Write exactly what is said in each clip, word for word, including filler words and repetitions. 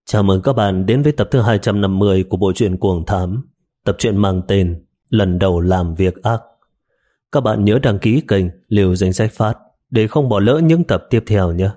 Chào mừng các bạn đến với tập thứ hai trăm năm mươi của bộ truyện Cuồng Thám. Tập truyện mang tên Lần đầu làm việc ác. Các bạn nhớ đăng ký kênh Liều Danh Sách Phát để không bỏ lỡ những tập tiếp theo nhé.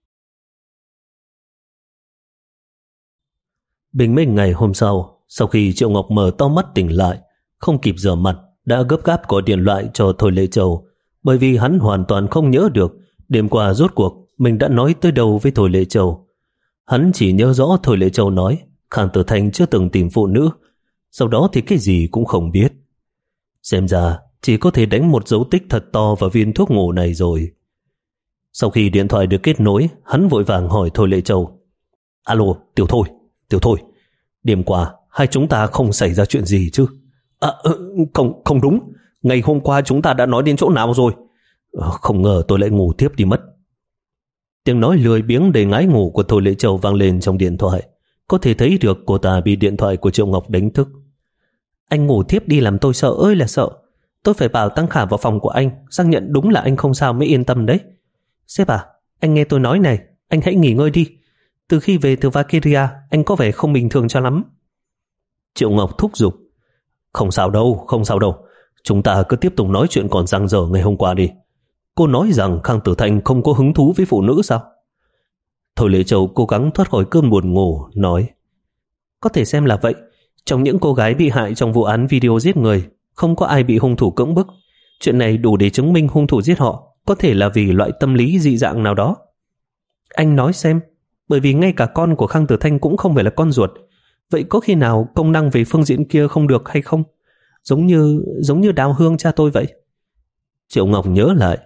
Bình minh ngày hôm sau, sau khi Triệu Ngọc mở to mắt tỉnh lại, không kịp rửa mặt, đã gấp gáp gọi điện thoại cho Thôi Lệ Châu, bởi vì hắn hoàn toàn không nhớ được đêm qua rốt cuộc mình đã nói tới đâu với Thôi Lệ Châu. Hắn chỉ nhớ rõ Thôi Lệ Châu nói Khang Tử Thanh chưa từng tìm phụ nữ, sau đó thì cái gì cũng không biết. Xem ra chỉ có thể đánh một dấu tích thật to vào viên thuốc ngủ này rồi. Sau khi điện thoại được kết nối, hắn vội vàng hỏi Thôi Lệ Châu: Alo, Tiểu Thôi, Tiểu Thôi, đêm qua hai chúng ta không xảy ra chuyện gì chứ? À, không, không đúng, ngày hôm qua chúng ta đã nói đến chỗ nào rồi? Không ngờ tôi lại ngủ tiếp đi mất. Tiếng nói lười biếng đầy ngái ngủ của Thôi Lệ Châu vang lên trong điện thoại. Có thể thấy được cô ta bị điện thoại của Triệu Ngọc đánh thức. Anh ngủ tiếp đi làm tôi sợ ơi là sợ. Tôi phải bảo Tăng Khả vào phòng của anh xác nhận đúng là anh không sao mới yên tâm đấy. Sếp à, anh nghe tôi nói này, anh hãy nghỉ ngơi đi. Từ khi về từ Valkyria, anh có vẻ không bình thường cho lắm. Triệu Ngọc thúc giục: Không sao đâu, không sao đâu. Chúng ta cứ tiếp tục nói chuyện còn dang dở ngày hôm qua đi. Cô nói rằng Khang Tử Thanh không có hứng thú với phụ nữ sao? Thôi Lệ Châu cố gắng thoát khỏi cơn buồn ngủ, nói: Có thể xem là vậy. Trong những cô gái bị hại trong vụ án video giết người, không có ai bị hung thủ cưỡng bức. Chuyện này đủ để chứng minh hung thủ giết họ có thể là vì loại tâm lý dị dạng nào đó. Anh nói xem, bởi vì ngay cả con của Khang Tử Thanh cũng không phải là con ruột. Vậy có khi nào công năng về phương diện kia không được hay không? Giống như giống như Đào Hương cha tôi vậy. Triệu Ngọc nhớ lại: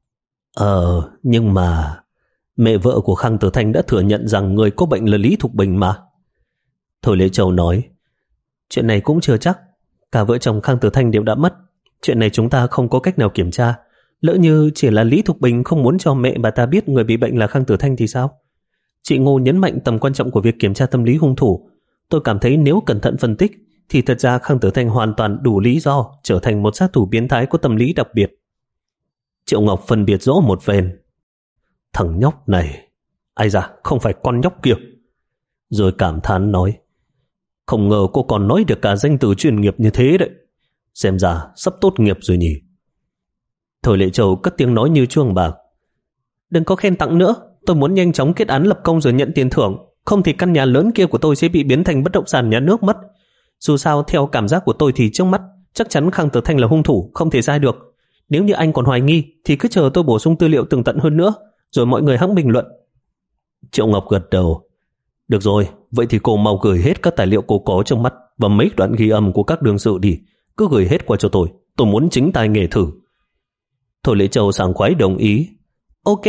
Ờ, nhưng mà mẹ vợ của Khang Tử Thanh đã thừa nhận rằng người có bệnh là Lý Thục Bình mà. Thôi Lệ Châu nói: Chuyện này cũng chưa chắc. Cả vợ chồng Khang Tử Thanh đều đã mất. Chuyện này chúng ta không có cách nào kiểm tra. Lỡ như chỉ là Lý Thục Bình không muốn cho mẹ bà ta biết người bị bệnh là Khang Tử Thanh thì sao? Chị Ngô nhấn mạnh tầm quan trọng của việc kiểm tra tâm lý hung thủ. Tôi cảm thấy nếu cẩn thận phân tích thì thật ra Khang Tử Thanh hoàn toàn đủ lý do trở thành một sát thủ biến thái có tâm lý đặc biệt. Triệu Ngọc phân biệt rõ một ven: Thằng nhóc này, ai da, không phải con nhóc kia. Rồi cảm thán nói: Không ngờ cô còn nói được cả danh từ chuyên nghiệp như thế đấy. Xem ra sắp tốt nghiệp rồi nhỉ. Thôi Lệ Châu cất tiếng nói như chuông bạc: Đừng có khen tặng nữa. Tôi muốn nhanh chóng kết án lập công rồi nhận tiền thưởng. Không thì căn nhà lớn kia của tôi sẽ bị biến thành bất động sản nhà nước mất. Dù sao theo cảm giác của tôi thì trước mắt chắc chắn Khang Tử Thanh là hung thủ, không thể sai được. Nếu như anh còn hoài nghi thì cứ chờ tôi bổ sung tư liệu tường tận hơn nữa, rồi mọi người hãng bình luận. Triệu Ngọc gật đầu: Được rồi, vậy thì cô mau gửi hết các tài liệu cô có trong mắt và mấy đoạn ghi âm của các đương sự đi. Cứ gửi hết qua cho tôi, tôi muốn chính tai nghe thử. Thôi Lệ Châu sảng khoái đồng ý: Ok.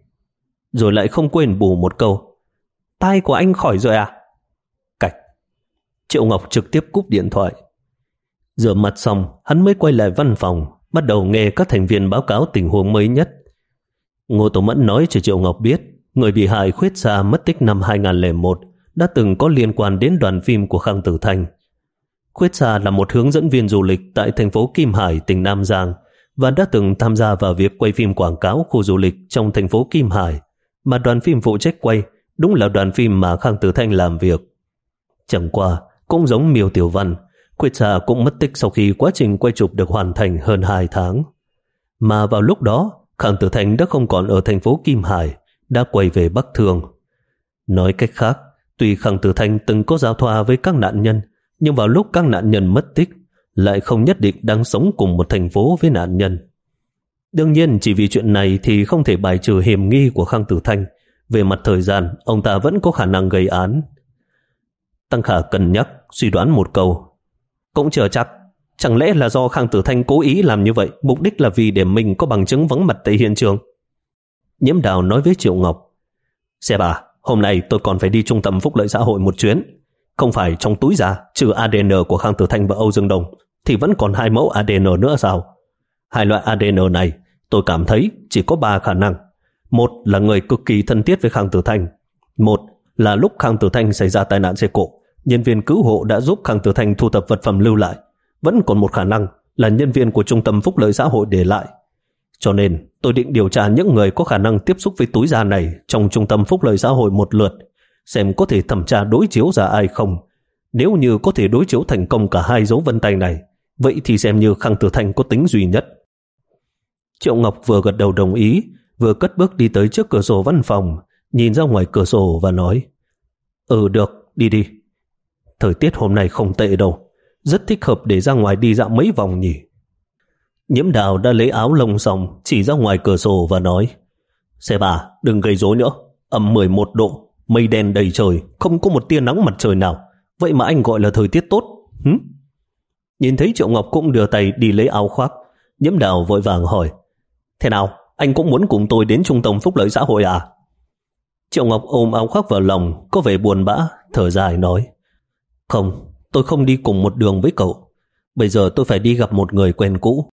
Rồi lại không quên bù một câu: Tai của anh khỏi rồi à? Cạch. Triệu Ngọc trực tiếp cúp điện thoại. Rửa mặt xong, hắn mới quay lại văn phòng, bắt đầu nghe các thành viên báo cáo tình huống mới nhất. Ngô Tổ Mẫn nói cho Triệu Ngọc biết người bị hại Khuyết Sa mất tích năm hai không không một đã từng có liên quan đến đoàn phim của Khang Tử Thanh. Khuyết Sa là một hướng dẫn viên du lịch tại thành phố Kim Hải, tỉnh Nam Giang, và đã từng tham gia vào việc quay phim quảng cáo khu du lịch trong thành phố Kim Hải, mà đoàn phim phụ trách quay đúng là đoàn phim mà Khang Tử Thanh làm việc. Chẳng qua, cũng giống Miêu Tiểu Văn, Khuyết Sa cũng mất tích sau khi quá trình quay chụp được hoàn thành hơn hai tháng. Mà vào lúc đó, Khang Tử Thanh đã không còn ở thành phố Kim Hải, đã quay về Bắc Thương. Nói cách khác, tuy Khang Tử Thanh từng có giao thoa với các nạn nhân, nhưng vào lúc các nạn nhân mất tích, lại không nhất định đang sống cùng một thành phố với nạn nhân. Đương nhiên, chỉ vì chuyện này thì không thể bài trừ hiểm nghi của Khang Tử Thanh. Về mặt thời gian, ông ta vẫn có khả năng gây án. Tăng Khả cân nhắc, suy đoán một câu: Cũng chưa chắc. Chẳng lẽ là do Khang Tử Thanh cố ý làm như vậy, mục đích là vì để mình có bằng chứng vắng mặt tại hiện trường? Nhiễm Đào nói với Triệu Ngọc: Xe bà, hôm nay tôi còn phải đi trung tâm phúc lợi xã hội một chuyến. Không phải trong túi ra, trừ a đê en của Khang Tử Thanh và Âu Dương Đông, thì vẫn còn hai mẫu a đê en nữa sao? Hai loại a đê en này, tôi cảm thấy chỉ có ba khả năng. Một là người cực kỳ thân thiết với Khang Tử Thanh. Một là lúc Khang Tử Thanh xảy ra tai nạn xe cộ, nhân viên cứu hộ đã giúp Khang Tử Thanh thu thập vật phẩm lưu lại. Vẫn còn một khả năng là nhân viên của trung tâm phúc lợi xã hội để lại. Cho nên tôi định điều tra những người có khả năng tiếp xúc với túi da này trong trung tâm phúc lợi xã hội một lượt, xem có thể thẩm tra đối chiếu ra ai không. Nếu như có thể đối chiếu thành công cả hai dấu vân tay này, vậy thì xem như Khang Tử Thanh có tính duy nhất. Triệu Ngọc vừa gật đầu đồng ý, vừa cất bước đi tới trước cửa sổ văn phòng, nhìn ra ngoài cửa sổ và nói: Ừ được, đi đi. Thời tiết hôm nay không tệ đâu, rất thích hợp để ra ngoài đi dạo mấy vòng nhỉ. Nhiễm Đào đã lấy áo lông xong, chỉ ra ngoài cửa sổ và nói: Xe bà, đừng gây rối nữa, âm mười một độ, mây đen đầy trời, không có một tia nắng mặt trời nào, vậy mà anh gọi là thời tiết tốt? Hứ? Nhìn thấy Triệu Ngọc cũng đưa tay đi lấy áo khoác, Nhiễm Đào vội vàng hỏi: Thế nào, anh cũng muốn cùng tôi đến trung tâm phúc lợi xã hội à? Triệu Ngọc ôm áo khoác vào lòng, có vẻ buồn bã, thở dài nói: Không, tôi không đi cùng một đường với cậu. Bây giờ tôi phải đi gặp một người quen cũ.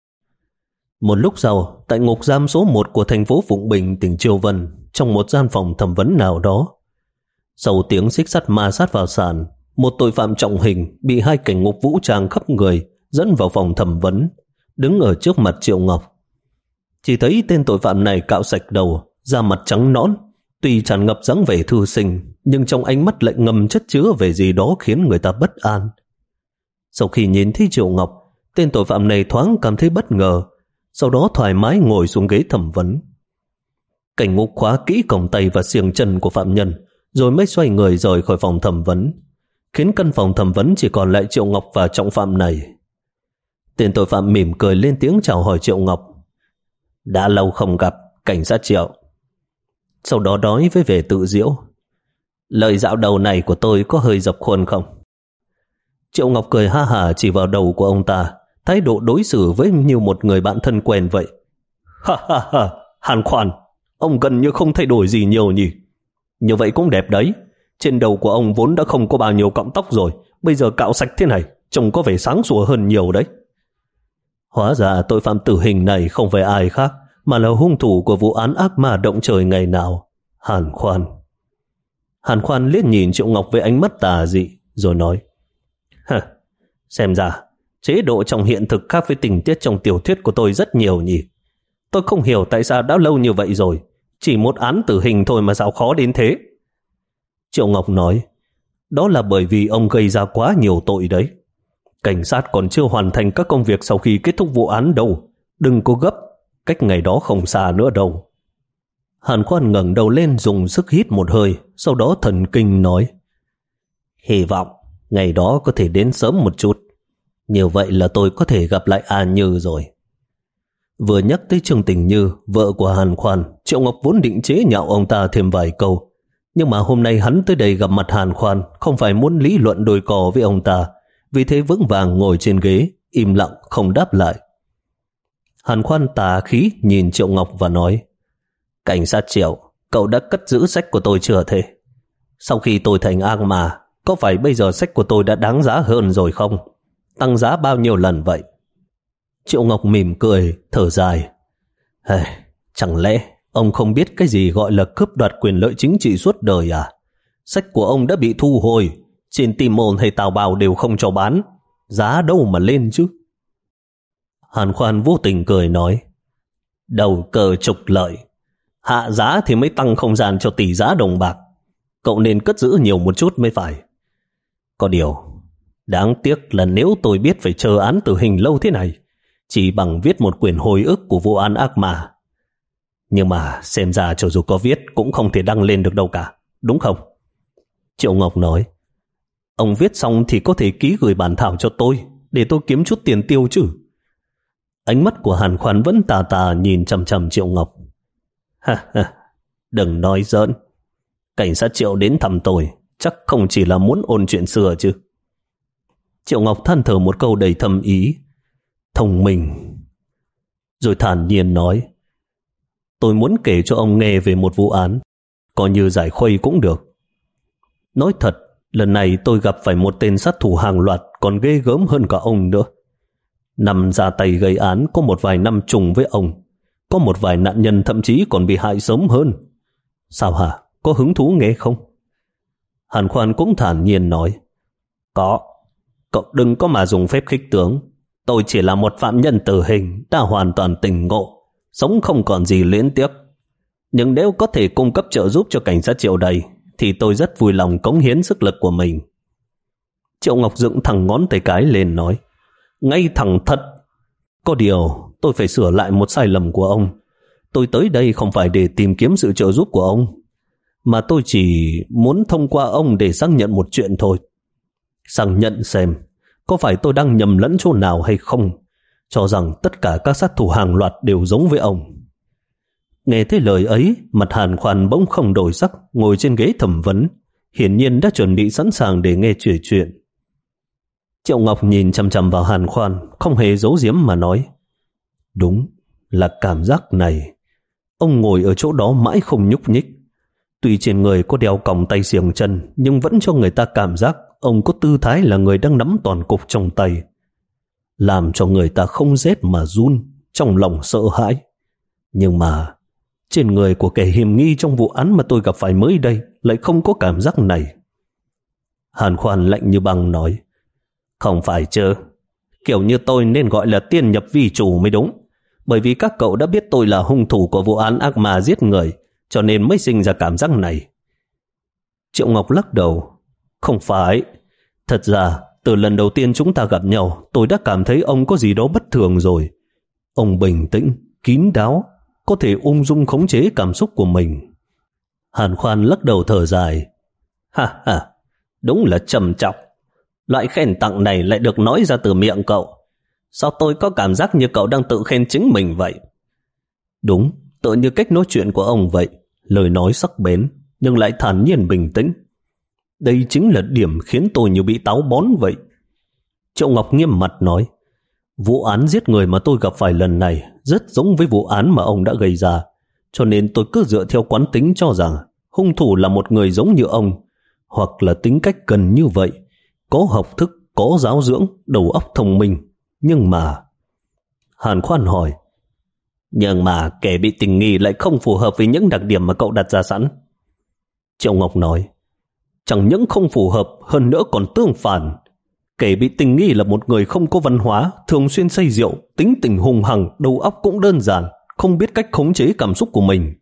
Một lúc sau, tại ngục giam số một của thành phố Phụng Bình, tỉnh Chiêu Vân, trong một gian phòng thẩm vấn nào đó, sau tiếng xích sắt ma sát vào sàn, một tội phạm trọng hình bị hai cảnh ngục vũ trang khắp người dẫn vào phòng thẩm vấn, đứng ở trước mặt Triệu Ngọc. Chỉ thấy tên tội phạm này cạo sạch đầu, da mặt trắng nõn, tuy tràn ngập dáng vẻ thư sinh, nhưng trong ánh mắt lại ngầm chất chứa về gì đó khiến người ta bất an. Sau khi nhìn thấy Triệu Ngọc, tên tội phạm này thoáng cảm thấy bất ngờ, sau đó thoải mái ngồi xuống ghế thẩm vấn. Cảnh ngục khóa kỹ còng tay và xiềng chân của phạm nhân, rồi mới xoay người rời khỏi phòng thẩm vấn, khiến căn phòng thẩm vấn chỉ còn lại Triệu Ngọc và trọng phạm này. Tên tội phạm mỉm cười lên tiếng chào hỏi Triệu Ngọc: Đã lâu không gặp, cảnh sát Triệu. Sau đó nói với vẻ tự giễu: Lời dạo đầu này của tôi có hơi dập khuôn không? Triệu Ngọc cười ha hả chỉ vào đầu của ông ta, thái độ đối xử với như một người bạn thân quen vậy. Ha ha ha, Hàn Khoan, ông gần như không thay đổi gì nhiều nhỉ? Như vậy cũng đẹp đấy. Trên đầu của ông vốn đã không có bao nhiêu cọng tóc rồi, bây giờ cạo sạch thế này, trông có vẻ sáng sủa hơn nhiều đấy. Hóa ra tội phạm tử hình này không phải ai khác, mà là hung thủ của vụ án ác ma động trời ngày nào, Hàn Khoan. Hàn Khoan liếc nhìn Triệu Ngọc với ánh mắt tà dị, rồi nói: Hả, xem ra chế độ trong hiện thực khác với tình tiết trong tiểu thuyết của tôi rất nhiều nhỉ. Tôi không hiểu tại sao đã lâu như vậy rồi, chỉ một án tử hình thôi mà sao khó đến thế. Triệu Ngọc nói: Đó là bởi vì ông gây ra quá nhiều tội đấy. Cảnh sát còn chưa hoàn thành các công việc sau khi kết thúc vụ án đâu. Đừng có gấp, cách ngày đó không xa nữa đâu. Hàn Khoan ngẩng đầu lên dùng sức hít một hơi, sau đó thần kinh nói: Hy vọng ngày đó có thể đến sớm một chút. Như vậy là tôi có thể gặp lại A Như rồi. Vừa nhắc tới Trương Tình Như, vợ của Hàn Khoan, Triệu Ngọc vốn định chế nhạo ông ta thêm vài câu. Nhưng mà hôm nay hắn tới đây gặp mặt Hàn Khoan không phải muốn lý luận đôi cò với ông ta, vì thế vững vàng ngồi trên ghế, im lặng không đáp lại. Hàn Khoan tà khí nhìn Triệu Ngọc và nói: Cảnh sát Triệu, cậu đã cất giữ sách của tôi chưa thế? Sau khi tôi thành ác ma, có phải bây giờ sách của tôi đã đáng giá hơn rồi không? Tăng giá bao nhiêu lần vậy? Triệu Ngọc mỉm cười, thở dài: Hey, chẳng lẽ ông không biết cái gì gọi là cướp đoạt quyền lợi chính trị suốt đời à? Sách của ông đã bị thu hồi, trên Timon hay Tào Bào đều không cho bán, giá đâu mà lên chứ? Hàn Khoan vô tình cười nói: Đầu cơ trục lợi, hạ giá thì mới tăng không gian cho tỷ giá đồng bạc. Cậu nên cất giữ nhiều một chút mới phải. Có điều, đáng tiếc là nếu tôi biết phải chờ án tử hình lâu thế này, chỉ bằng viết một quyển hồi ức của vụ án ác ma. Nhưng mà xem ra cho dù có viết cũng không thể đăng lên được đâu cả, đúng không? Triệu Ngọc nói: Ông viết xong thì có thể ký gửi bản thảo cho tôi, để tôi kiếm chút tiền tiêu chứ. Ánh mắt của Hàn Khoan vẫn tà tà nhìn chằm chằm Triệu Ngọc. Ha ha, đừng nói giỡn. Cảnh sát Triệu đến thăm tôi chắc không chỉ là muốn ôn chuyện xưa chứ. Triệu Ngọc than thở một câu đầy thâm ý: Thông minh. Rồi thản nhiên nói: Tôi muốn kể cho ông nghe về một vụ án, coi như giải khuây cũng được. Nói thật, lần này tôi gặp phải một tên sát thủ hàng loạt còn ghê gớm hơn cả ông nữa. Năm ra tay gây án có một vài năm trùng với ông, có một vài nạn nhân thậm chí còn bị hại sớm hơn. Sao hả? Có hứng thú nghe không? Hàn Khoan cũng thản nhiên nói: Có. Cậu đừng có mà dùng phép khích tướng. Tôi chỉ là một phạm nhân tử hình đã hoàn toàn tỉnh ngộ, sống không còn gì luyến tiếc. Nhưng nếu có thể cung cấp trợ giúp cho cảnh sát Triệu đây thì tôi rất vui lòng cống hiến sức lực của mình. Triệu Ngọc dựng thẳng ngón tay cái lên nói, ngay thẳng thật. Có điều tôi phải sửa lại một sai lầm của ông. Tôi tới đây không phải để tìm kiếm sự trợ giúp của ông, mà tôi chỉ muốn thông qua ông để xác nhận một chuyện thôi. Xác nhận xem có phải tôi đang nhầm lẫn chỗ nào hay không, cho rằng tất cả các sát thủ hàng loạt đều giống với ông. Nghe thấy lời ấy, mặt Hàn Khoan bỗng không đổi sắc, ngồi trên ghế thẩm vấn, hiển nhiên đã chuẩn bị sẵn sàng để nghe chuyện chuyện. Triệu Ngọc nhìn chằm chằm vào Hàn Khoan, không hề giấu giếm mà nói, đúng là cảm giác này. Ông ngồi ở chỗ đó mãi không nhúc nhích. Tuy trên người có đeo còng tay xiềng chân, nhưng vẫn cho người ta cảm giác ông có tư thái là người đang nắm toàn cục trong tay, làm cho người ta không rét mà run, trong lòng sợ hãi. Nhưng mà trên người của kẻ hiểm nghi trong vụ án mà tôi gặp phải mới đây lại không có cảm giác này. Hàn Khoan lạnh như băng nói, không phải chứ, kiểu như tôi nên gọi là tiên nhập vi chủ mới đúng, bởi vì các cậu đã biết tôi là hung thủ của vụ án ác ma giết người, cho nên mới sinh ra cảm giác này. Triệu Ngọc lắc đầu, không phải. Thật ra, từ lần đầu tiên chúng ta gặp nhau, tôi đã cảm thấy ông có gì đó bất thường rồi. Ông bình tĩnh, kín đáo, có thể ung dung khống chế cảm xúc của mình. Hàn Khoan lắc đầu thở dài, ha ha, đúng là trầm trọng. Loại khen tặng này lại được nói ra từ miệng cậu. Sao tôi có cảm giác như cậu đang tự khen chính mình vậy? Đúng, tựa như cách nói chuyện của ông vậy, lời nói sắc bén nhưng lại thản nhiên bình tĩnh. Đây chính là điểm khiến tôi như bị táo bón vậy. Triệu Ngọc nghiêm mặt nói, vụ án giết người mà tôi gặp phải lần này rất giống với vụ án mà ông đã gây ra, cho nên tôi cứ dựa theo quán tính cho rằng hung thủ là một người giống như ông, hoặc là tính cách gần như vậy, có học thức, có giáo dưỡng, đầu óc thông minh. Nhưng mà... Hàn Khoan hỏi, nhưng mà kẻ bị tình nghi lại không phù hợp với những đặc điểm mà cậu đặt ra sẵn. Triệu Ngọc nói, chẳng những không phù hợp, hơn nữa còn tương phản. Kẻ bị tình nghi là một người không có văn hóa, thường xuyên say rượu, tính tình hùng hằng, đầu óc cũng đơn giản, không biết cách khống chế cảm xúc của mình.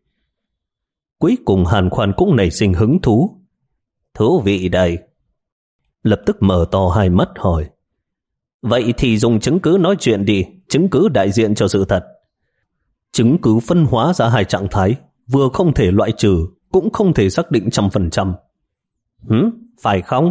Cuối cùng Hàn Khoan cũng nảy sinh hứng thú. Thú vị đây. Lập tức mở to hai mắt hỏi, vậy thì dùng chứng cứ nói chuyện đi, chứng cứ đại diện cho sự thật. Chứng cứ phân hóa ra hai trạng thái, vừa không thể loại trừ, cũng không thể xác định trăm phần trăm. Hứ, phải không?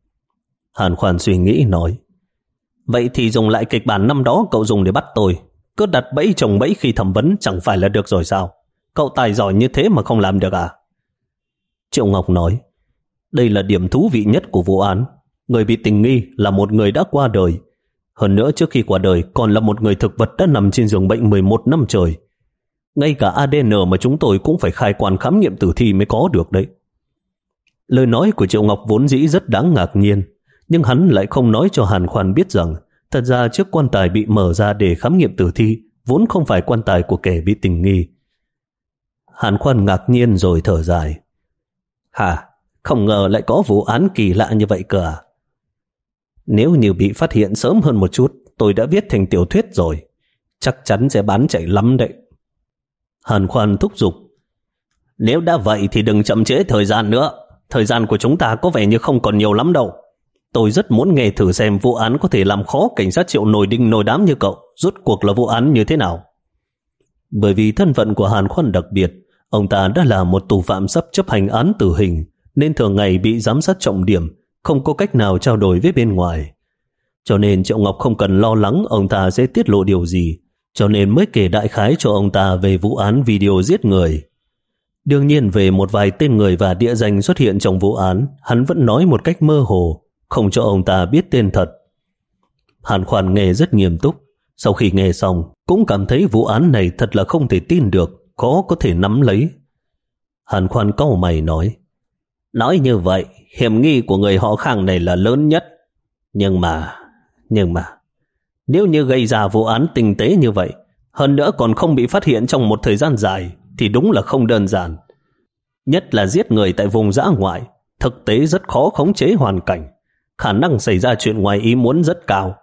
Hàn Khoan suy nghĩ nói, vậy thì dùng lại kịch bản năm đó cậu dùng để bắt tôi. Cứ đặt bẫy chồng bẫy khi thẩm vấn chẳng phải là được rồi sao? Cậu tài giỏi như thế mà không làm được à? Triệu Ngọc nói, đây là điểm thú vị nhất của vụ án. Người bị tình nghi là một người đã qua đời. Hơn nữa trước khi qua đời còn là một người thực vật đã nằm trên giường bệnh mười một năm trời. Ngay cả a đê en mà chúng tôi cũng phải khai quang khám nghiệm tử thi mới có được đấy. Lời nói của Triệu Ngọc vốn dĩ rất đáng ngạc nhiên, nhưng hắn lại không nói cho Hàn Khoan biết rằng thật ra chiếc quan tài bị mở ra để khám nghiệm tử thi vốn không phải quan tài của kẻ bị tình nghi. Hàn Khoan ngạc nhiên rồi thở dài, hả, không ngờ lại có vụ án kỳ lạ như vậy cơ à? Nếu như bị phát hiện sớm hơn một chút, tôi đã viết thành tiểu thuyết rồi, chắc chắn sẽ bán chạy lắm đấy. Hàn Khoan thúc giục, nếu đã vậy thì đừng chậm trễ thời gian nữa, thời gian của chúng ta có vẻ như không còn nhiều lắm đâu. Tôi rất muốn nghe thử xem vụ án có thể làm khó cảnh sát Triệu nổi đinh nổi đám như cậu rốt cuộc là vụ án như thế nào. Bởi vì thân phận của Hàn Khoan đặc biệt, ông ta đã là một tù phạm sắp chấp hành án tử hình, nên thường ngày bị giám sát trọng điểm, không có cách nào trao đổi với bên ngoài. Cho nên Triệu Ngọc không cần lo lắng ông ta sẽ tiết lộ điều gì, cho nên mới kể đại khái cho ông ta về vụ án video giết người. Đương nhiên về một vài tên người và địa danh xuất hiện trong vụ án, hắn vẫn nói một cách mơ hồ, không cho ông ta biết tên thật. Hàn Khoan nghe rất nghiêm túc, sau khi nghe xong cũng cảm thấy vụ án này thật là không thể tin được, khó có thể nắm lấy. Hàn Khoan cau mày nói, nói như vậy, hiểm nghi của người họ Khang này là lớn nhất. Nhưng mà, nhưng mà, nếu như gây ra vụ án tinh tế như vậy, hơn nữa còn không bị phát hiện trong một thời gian dài, thì đúng là không đơn giản. Nhất là giết người tại vùng dã ngoại, thực tế rất khó khống chế hoàn cảnh, khả năng xảy ra chuyện ngoài ý muốn rất cao.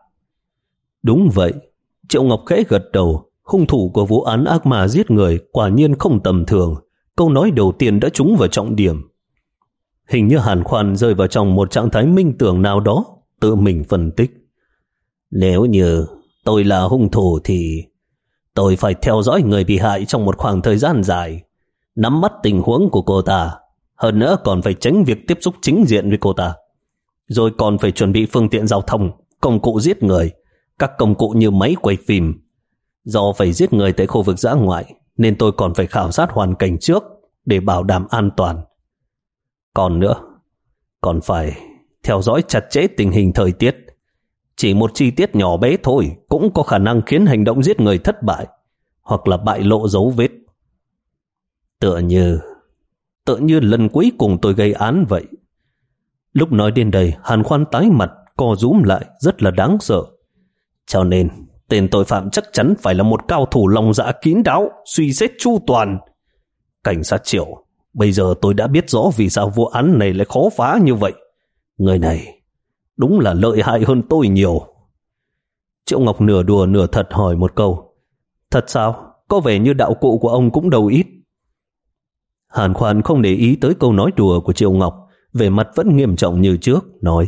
Đúng vậy, Triệu Ngọc khẽ gật đầu, hung thủ của vụ án ác ma giết người quả nhiên không tầm thường, câu nói đầu tiên đã trúng vào trọng điểm. Hình như Hàn Khoan rơi vào trong một trạng thái minh tưởng nào đó, tự mình phân tích. Nếu như tôi là hung thủ thì tôi phải theo dõi người bị hại trong một khoảng thời gian dài, nắm bắt tình huống của cô ta, hơn nữa còn phải tránh việc tiếp xúc chính diện với cô ta. Rồi còn phải chuẩn bị phương tiện giao thông, công cụ giết người, các công cụ như máy quay phim. Do phải giết người tại khu vực dã ngoại nên tôi còn phải khảo sát hoàn cảnh trước để bảo đảm an toàn. Còn nữa, còn phải theo dõi chặt chẽ tình hình thời tiết. Chỉ một chi tiết nhỏ bé thôi cũng có khả năng khiến hành động giết người thất bại hoặc là bại lộ dấu vết. Tựa như Tựa như lần cuối cùng tôi gây án vậy. Lúc nói đến đây, Hàn Khoan tái mặt, co rúm lại, rất là đáng sợ. Cho nên tên tội phạm chắc chắn phải là một cao thủ lòng dạ kín đáo, suy xét chu toàn. Cảnh sát Triệu, bây giờ tôi đã biết rõ vì sao vụ án này lại khó phá như vậy. Người này đúng là lợi hại hơn tôi nhiều. Triệu Ngọc nửa đùa nửa thật hỏi một câu. Thật sao? Có vẻ như đạo cụ của ông cũng đâu ít. Hàn Khoan không để ý tới câu nói đùa của Triệu Ngọc, vẻ mặt vẫn nghiêm trọng như trước, nói: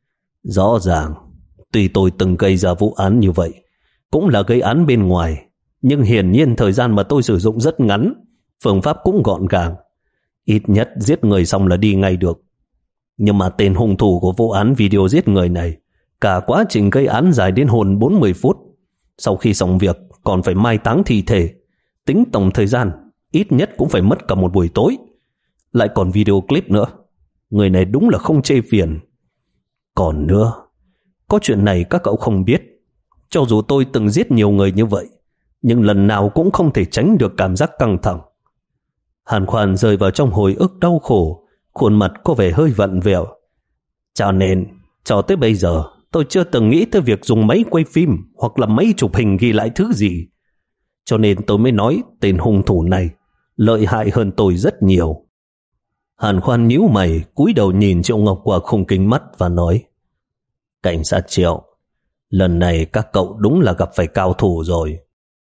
Rõ ràng, tuy tôi từng gây ra vụ án như vậy, cũng là gây án bên ngoài, nhưng hiển nhiên thời gian mà tôi sử dụng rất ngắn, phương pháp cũng gọn gàng. Ít nhất giết người xong là đi ngay được. Nhưng mà tên hung thủ của vụ án video giết người này, cả quá trình gây án dài đến hơn bốn mươi phút. Sau khi xong việc còn phải mai táng thi thể, tính tổng thời gian ít nhất cũng phải mất cả một buổi tối. Lại còn video clip nữa. Người này đúng là không chê phiền. Còn nữa, có chuyện này các cậu không biết. Cho dù tôi từng giết nhiều người như vậy, nhưng lần nào cũng không thể tránh được cảm giác căng thẳng. Hàn Khoan rơi vào trong hồi ức đau khổ, khuôn mặt có vẻ hơi vặn vẹo. Cho nên, cho tới bây giờ, tôi chưa từng nghĩ tới việc dùng máy quay phim hoặc là máy chụp hình ghi lại thứ gì. Cho nên tôi mới nói tên hung thủ này lợi hại hơn tôi rất nhiều. Hàn Khoan nhíu mày, cúi đầu nhìn Triệu Ngọc qua khung kính mắt và nói: Cảnh sát Triệu, lần này các cậu đúng là gặp phải cao thủ rồi.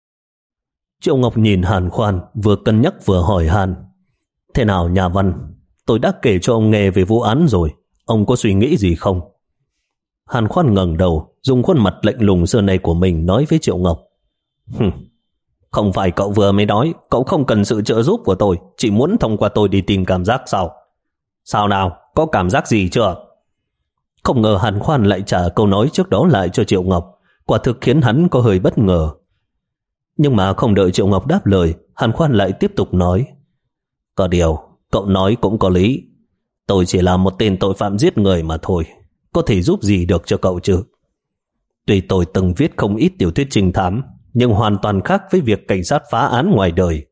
Triệu Ngọc nhìn Hàn Khoan, vừa cân nhắc vừa hỏi han: Thế nào nhà văn, tôi đã kể cho ông nghe về vụ án rồi, ông có suy nghĩ gì không? Hàn Khoan ngẩng đầu, dùng khuôn mặt lạnh lùng xưa này của mình nói với Triệu Ngọc: Hừm, không phải cậu vừa mới nói cậu không cần sự trợ giúp của tôi, chỉ muốn thông qua tôi đi tìm cảm giác sao? Sao nào, có cảm giác gì chưa? Không ngờ Hàn Khoan lại trả câu nói trước đó lại cho Triệu Ngọc, quả thực khiến hắn có hơi bất ngờ. Nhưng mà không đợi Triệu Ngọc đáp lời, Hàn Khoan lại tiếp tục nói: Có điều, cậu nói cũng có lý. Tôi chỉ là một tên tội phạm giết người mà thôi, có thể giúp gì được cho cậu chứ? Tuy tôi từng viết không ít tiểu thuyết trinh thám, nhưng hoàn toàn khác với việc cảnh sát phá án ngoài đời.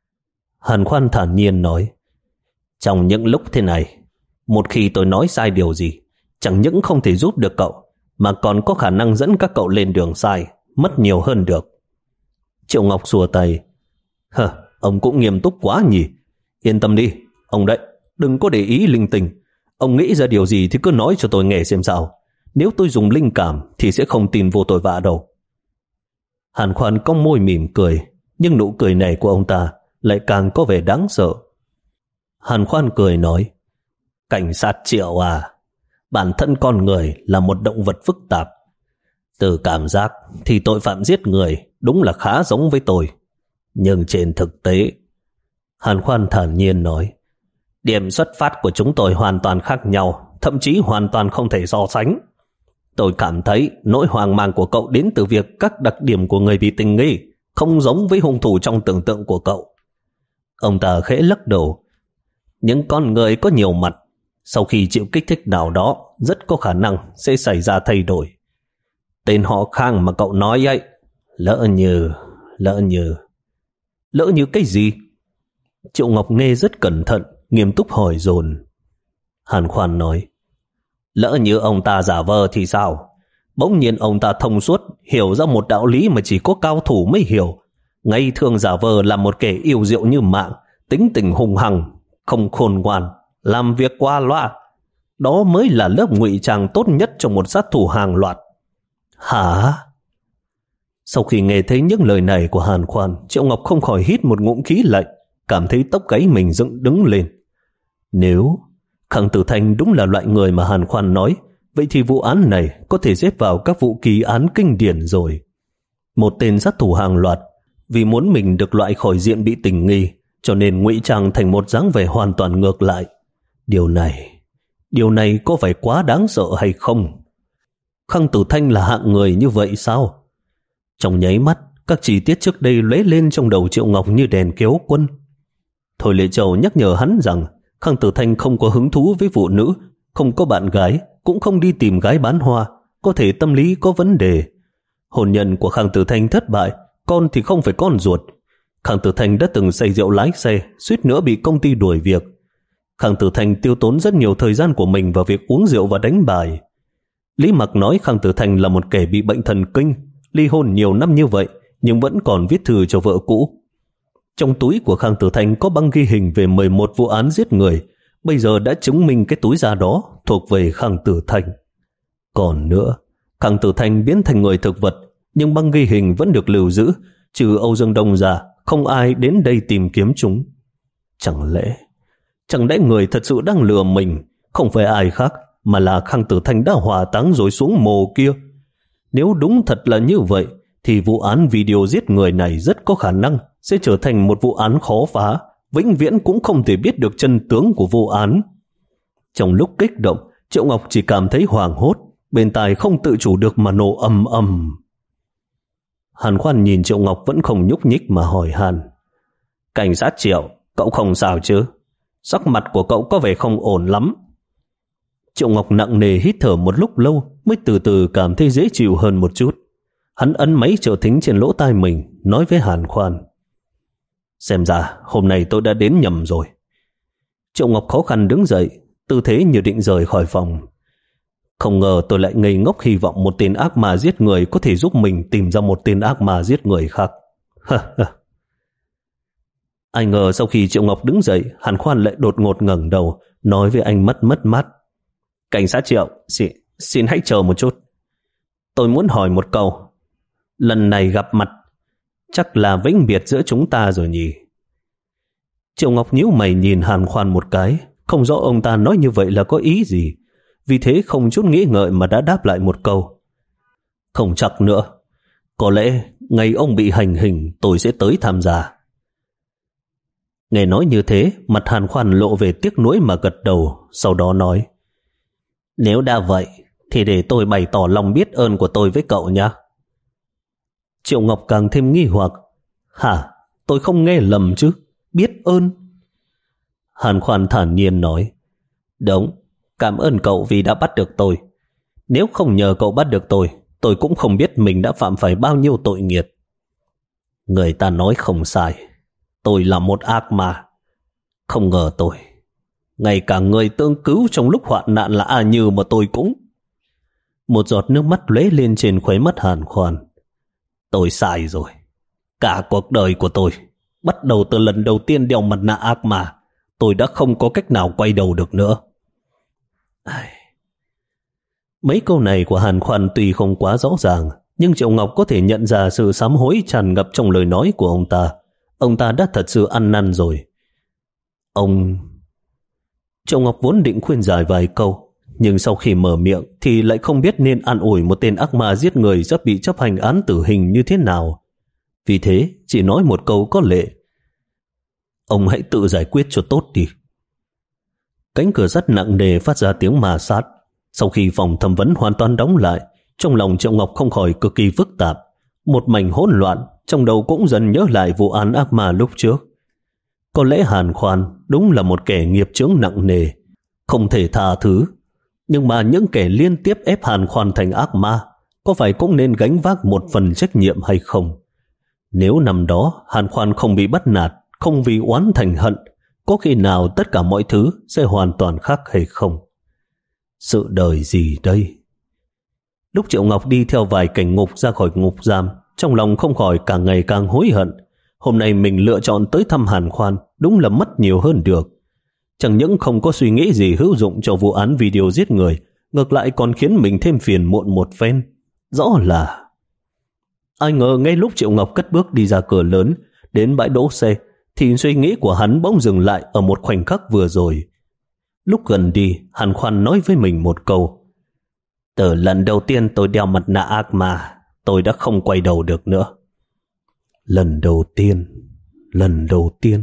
Hàn Khoan thản nhiên nói: Trong những lúc thế này, một khi tôi nói sai điều gì, chẳng những không thể giúp được cậu, mà còn có khả năng dẫn các cậu lên đường sai, mất nhiều hơn được. Triệu Ngọc xua tay: Hờ, ông cũng nghiêm túc quá nhỉ. Yên tâm đi, ông đấy, đừng có để ý linh tinh. Ông nghĩ ra điều gì thì cứ nói cho tôi nghe xem sao. Nếu tôi dùng linh cảm thì sẽ không tin vô tội vạ đâu. Hàn Khoan cong môi mỉm cười, nhưng nụ cười này của ông ta lại càng có vẻ đáng sợ. Hàn Khoan cười nói: Cảnh sát Triệu à, bản thân con người là một động vật phức tạp. Từ cảm giác thì tội phạm giết người đúng là khá giống với tôi. Nhưng trên thực tế, Hàn Khoan thản nhiên nói, điểm xuất phát của chúng tôi hoàn toàn khác nhau, thậm chí hoàn toàn không thể so sánh. Tôi cảm thấy nỗi hoang mang của cậu đến từ việc các đặc điểm của người bị tình nghi không giống với hung thủ trong tưởng tượng của cậu. Ông ta khẽ lắc đầu. Những con người có nhiều mặt, sau khi chịu kích thích nào đó, rất có khả năng sẽ xảy ra thay đổi. Tên họ Khang mà cậu nói ấy, lỡ như, lỡ như... Lỡ như cái gì? Triệu Ngọc nghe rất cẩn thận, nghiêm túc hỏi dồn. Hàn Khoan nói, lỡ như ông ta giả vờ thì sao? Bỗng nhiên ông ta thông suốt, hiểu ra một đạo lý mà chỉ có cao thủ mới hiểu. Ngay thường giả vờ là một kẻ yêu diệu như mạng, tính tình hung hăng, không khôn ngoan, làm việc qua loa. Đó mới là lớp ngụy trang tốt nhất cho một sát thủ hàng loạt. Hả? Sau khi nghe thấy những lời này của Hàn Khoan, Triệu Ngọc không khỏi hít một ngụm khí lạnh, cảm thấy tóc gáy mình dựng đứng lên. Nếu, Khang Tử Thanh đúng là loại người mà Hàn Khoan nói. Vậy thì vụ án này có thể xếp vào các vụ kỳ án kinh điển rồi. Một tên sát thủ hàng loạt, vì muốn mình được loại khỏi diện bị tình nghi, cho nên ngụy trang thành một dáng vẻ hoàn toàn ngược lại. Điều này, điều này có phải quá đáng sợ hay không? Khang Tử Thanh là hạng người như vậy sao? Trong nháy mắt, các chi tiết trước đây lóe lên trong đầu Triệu Ngọc như đèn kéo quân. Thôi Lệ Châu nhắc nhở hắn rằng Khang Tử Thanh không có hứng thú với phụ nữ, không có bạn gái, cũng không đi tìm gái bán hoa, có thể tâm lý có vấn đề. Hôn nhân của Khang Tử Thanh thất bại, con thì không phải con ruột. Khang Tử Thanh đã từng say rượu lái xe, suýt nữa bị công ty đuổi việc. Khang Tử Thanh tiêu tốn rất nhiều thời gian của mình vào việc uống rượu và đánh bài. Lý Mặc nói Khang Tử Thanh là một kẻ bị bệnh thần kinh, ly hôn nhiều năm như vậy nhưng vẫn còn viết thư cho vợ cũ. Trong túi của Khang Tử Thanh có băng ghi hình về mười một vụ án giết người, bây giờ đã chứng minh cái túi da đó thuộc về Khang Tử Thanh. Còn nữa, Khang Tử Thanh biến thành người thực vật, nhưng băng ghi hình vẫn được lưu giữ, trừ Âu Dương Đông ra, không ai đến đây tìm kiếm chúng. Chẳng lẽ, chẳng lẽ người thật sự đang lừa mình, không phải ai khác, mà là Khang Tử Thanh đã hỏa táng rồi xuống mồ kia? Nếu đúng thật là như vậy, thì vụ án video giết người này rất có khả năng sẽ trở thành một vụ án khó phá, vĩnh viễn cũng không thể biết được chân tướng của vụ án. Trong lúc kích động, Triệu Ngọc chỉ cảm thấy hoảng hốt, bên tai không tự chủ được mà nổ ầm ầm. Hàn Khoan nhìn Triệu Ngọc vẫn không nhúc nhích mà hỏi han: Cảnh sát Triệu, cậu không sao chứ? Sắc mặt của cậu có vẻ không ổn lắm. Triệu Ngọc nặng nề hít thở một lúc lâu mới từ từ cảm thấy dễ chịu hơn một chút. Hắn ấn máy trợ thính trên lỗ tai mình, nói với Hàn Khoan: Xem ra hôm nay tôi đã đến nhầm rồi. Triệu Ngọc khó khăn đứng dậy, tư thế như định rời khỏi phòng. Không ngờ tôi lại ngây ngốc hy vọng một tên ác ma giết người có thể giúp mình tìm ra một tên ác ma giết người khác. Ai ngờ sau khi Triệu Ngọc đứng dậy, Hàn Khoan lại đột ngột ngẩng đầu, nói với ánh mắt mất mát: Cảnh sát Triệu, xin, xin hãy chờ một chút. Tôi muốn hỏi một câu. Lần này gặp mặt, chắc là vĩnh biệt giữa chúng ta rồi nhỉ? Triệu Ngọc nhíu mày nhìn Hàn Khoan một cái, không rõ ông ta nói như vậy là có ý gì. Vì thế không chút nghĩ ngợi mà đã đáp lại một câu: Không chắc nữa. Có lẽ ngày ông bị hành hình tôi sẽ tới tham gia. Nghe nói như thế, mặt Hàn Khoan lộ về tiếc nuối mà gật đầu, sau đó nói: Nếu đã vậy, thì để tôi bày tỏ lòng biết ơn của tôi với cậu nhé. Triệu Ngọc càng thêm nghi hoặc: Hả? Tôi không nghe lầm chứ? Biết ơn? Hàn Khoan thản nhiên nói: Đúng, cảm ơn cậu vì đã bắt được tôi. Nếu không nhờ cậu bắt được tôi, tôi cũng không biết mình đã phạm phải bao nhiêu tội nghiệt. Người ta nói không sai, tôi là một ác ma. Không ngờ tôi, ngay cả người tương cứu trong lúc hoạn nạn là A Như mà tôi cũng... Một giọt nước mắt lóe lên trên khóe mắt Hàn Khoan. Tôi sai rồi. Cả cuộc đời của tôi, bắt đầu từ lần đầu tiên đeo mặt nạ ác ma, tôi đã không có cách nào quay đầu được nữa. Mấy câu này của Hàn Khoan tuy không quá rõ ràng, nhưng Triệu Ngọc có thể nhận ra sự sám hối tràn ngập trong lời nói của ông ta. Ông ta đã thật sự ăn năn rồi. Ông... Triệu Ngọc vốn định khuyên giải vài câu, nhưng sau khi mở miệng thì lại không biết nên an ủi một tên ác ma giết người sắp bị chấp hành án tử hình như thế nào. Vì thế chỉ nói một câu có lệ: Ông hãy tự giải quyết cho tốt đi. Cánh cửa sắt nặng nề phát ra tiếng ma sát. Sau khi phòng thẩm vấn hoàn toàn đóng lại, trong lòng Triệu Ngọc không khỏi cực kỳ phức tạp. Một mảnh hỗn loạn, trong đầu cũng dần nhớ lại vụ án ác ma lúc trước. Có lẽ Hàn Khoan đúng là một kẻ nghiệp chướng nặng nề, không thể tha thứ. Nhưng mà những kẻ liên tiếp ép Hàn Khoan thành ác ma, có phải cũng nên gánh vác một phần trách nhiệm hay không? Nếu năm đó Hàn Khoan không bị bắt nạt, không vì oán thành hận, có khi nào tất cả mọi thứ sẽ hoàn toàn khác hay không? Sự đời gì đây? Lúc Triệu Ngọc đi theo vài cảnh ngục ra khỏi ngục giam, trong lòng không khỏi càng ngày càng hối hận. Hôm nay mình lựa chọn tới thăm Hàn Khoan đúng là mất nhiều hơn được. Chẳng những không có suy nghĩ gì hữu dụng cho vụ án video giết người, ngược lại còn khiến mình thêm phiền muộn một phen. Rõ là... Ai ngờ ngay lúc Triệu Ngọc cất bước đi ra cửa lớn, đến bãi đỗ xe, thì suy nghĩ của hắn bỗng dừng lại ở một khoảnh khắc vừa rồi. Lúc gần đi, Hàn Khoan nói với mình một câu: từ lần đầu tiên tôi đeo mặt nạ ác ma, tôi đã không quay đầu được nữa. Lần đầu tiên, lần đầu tiên.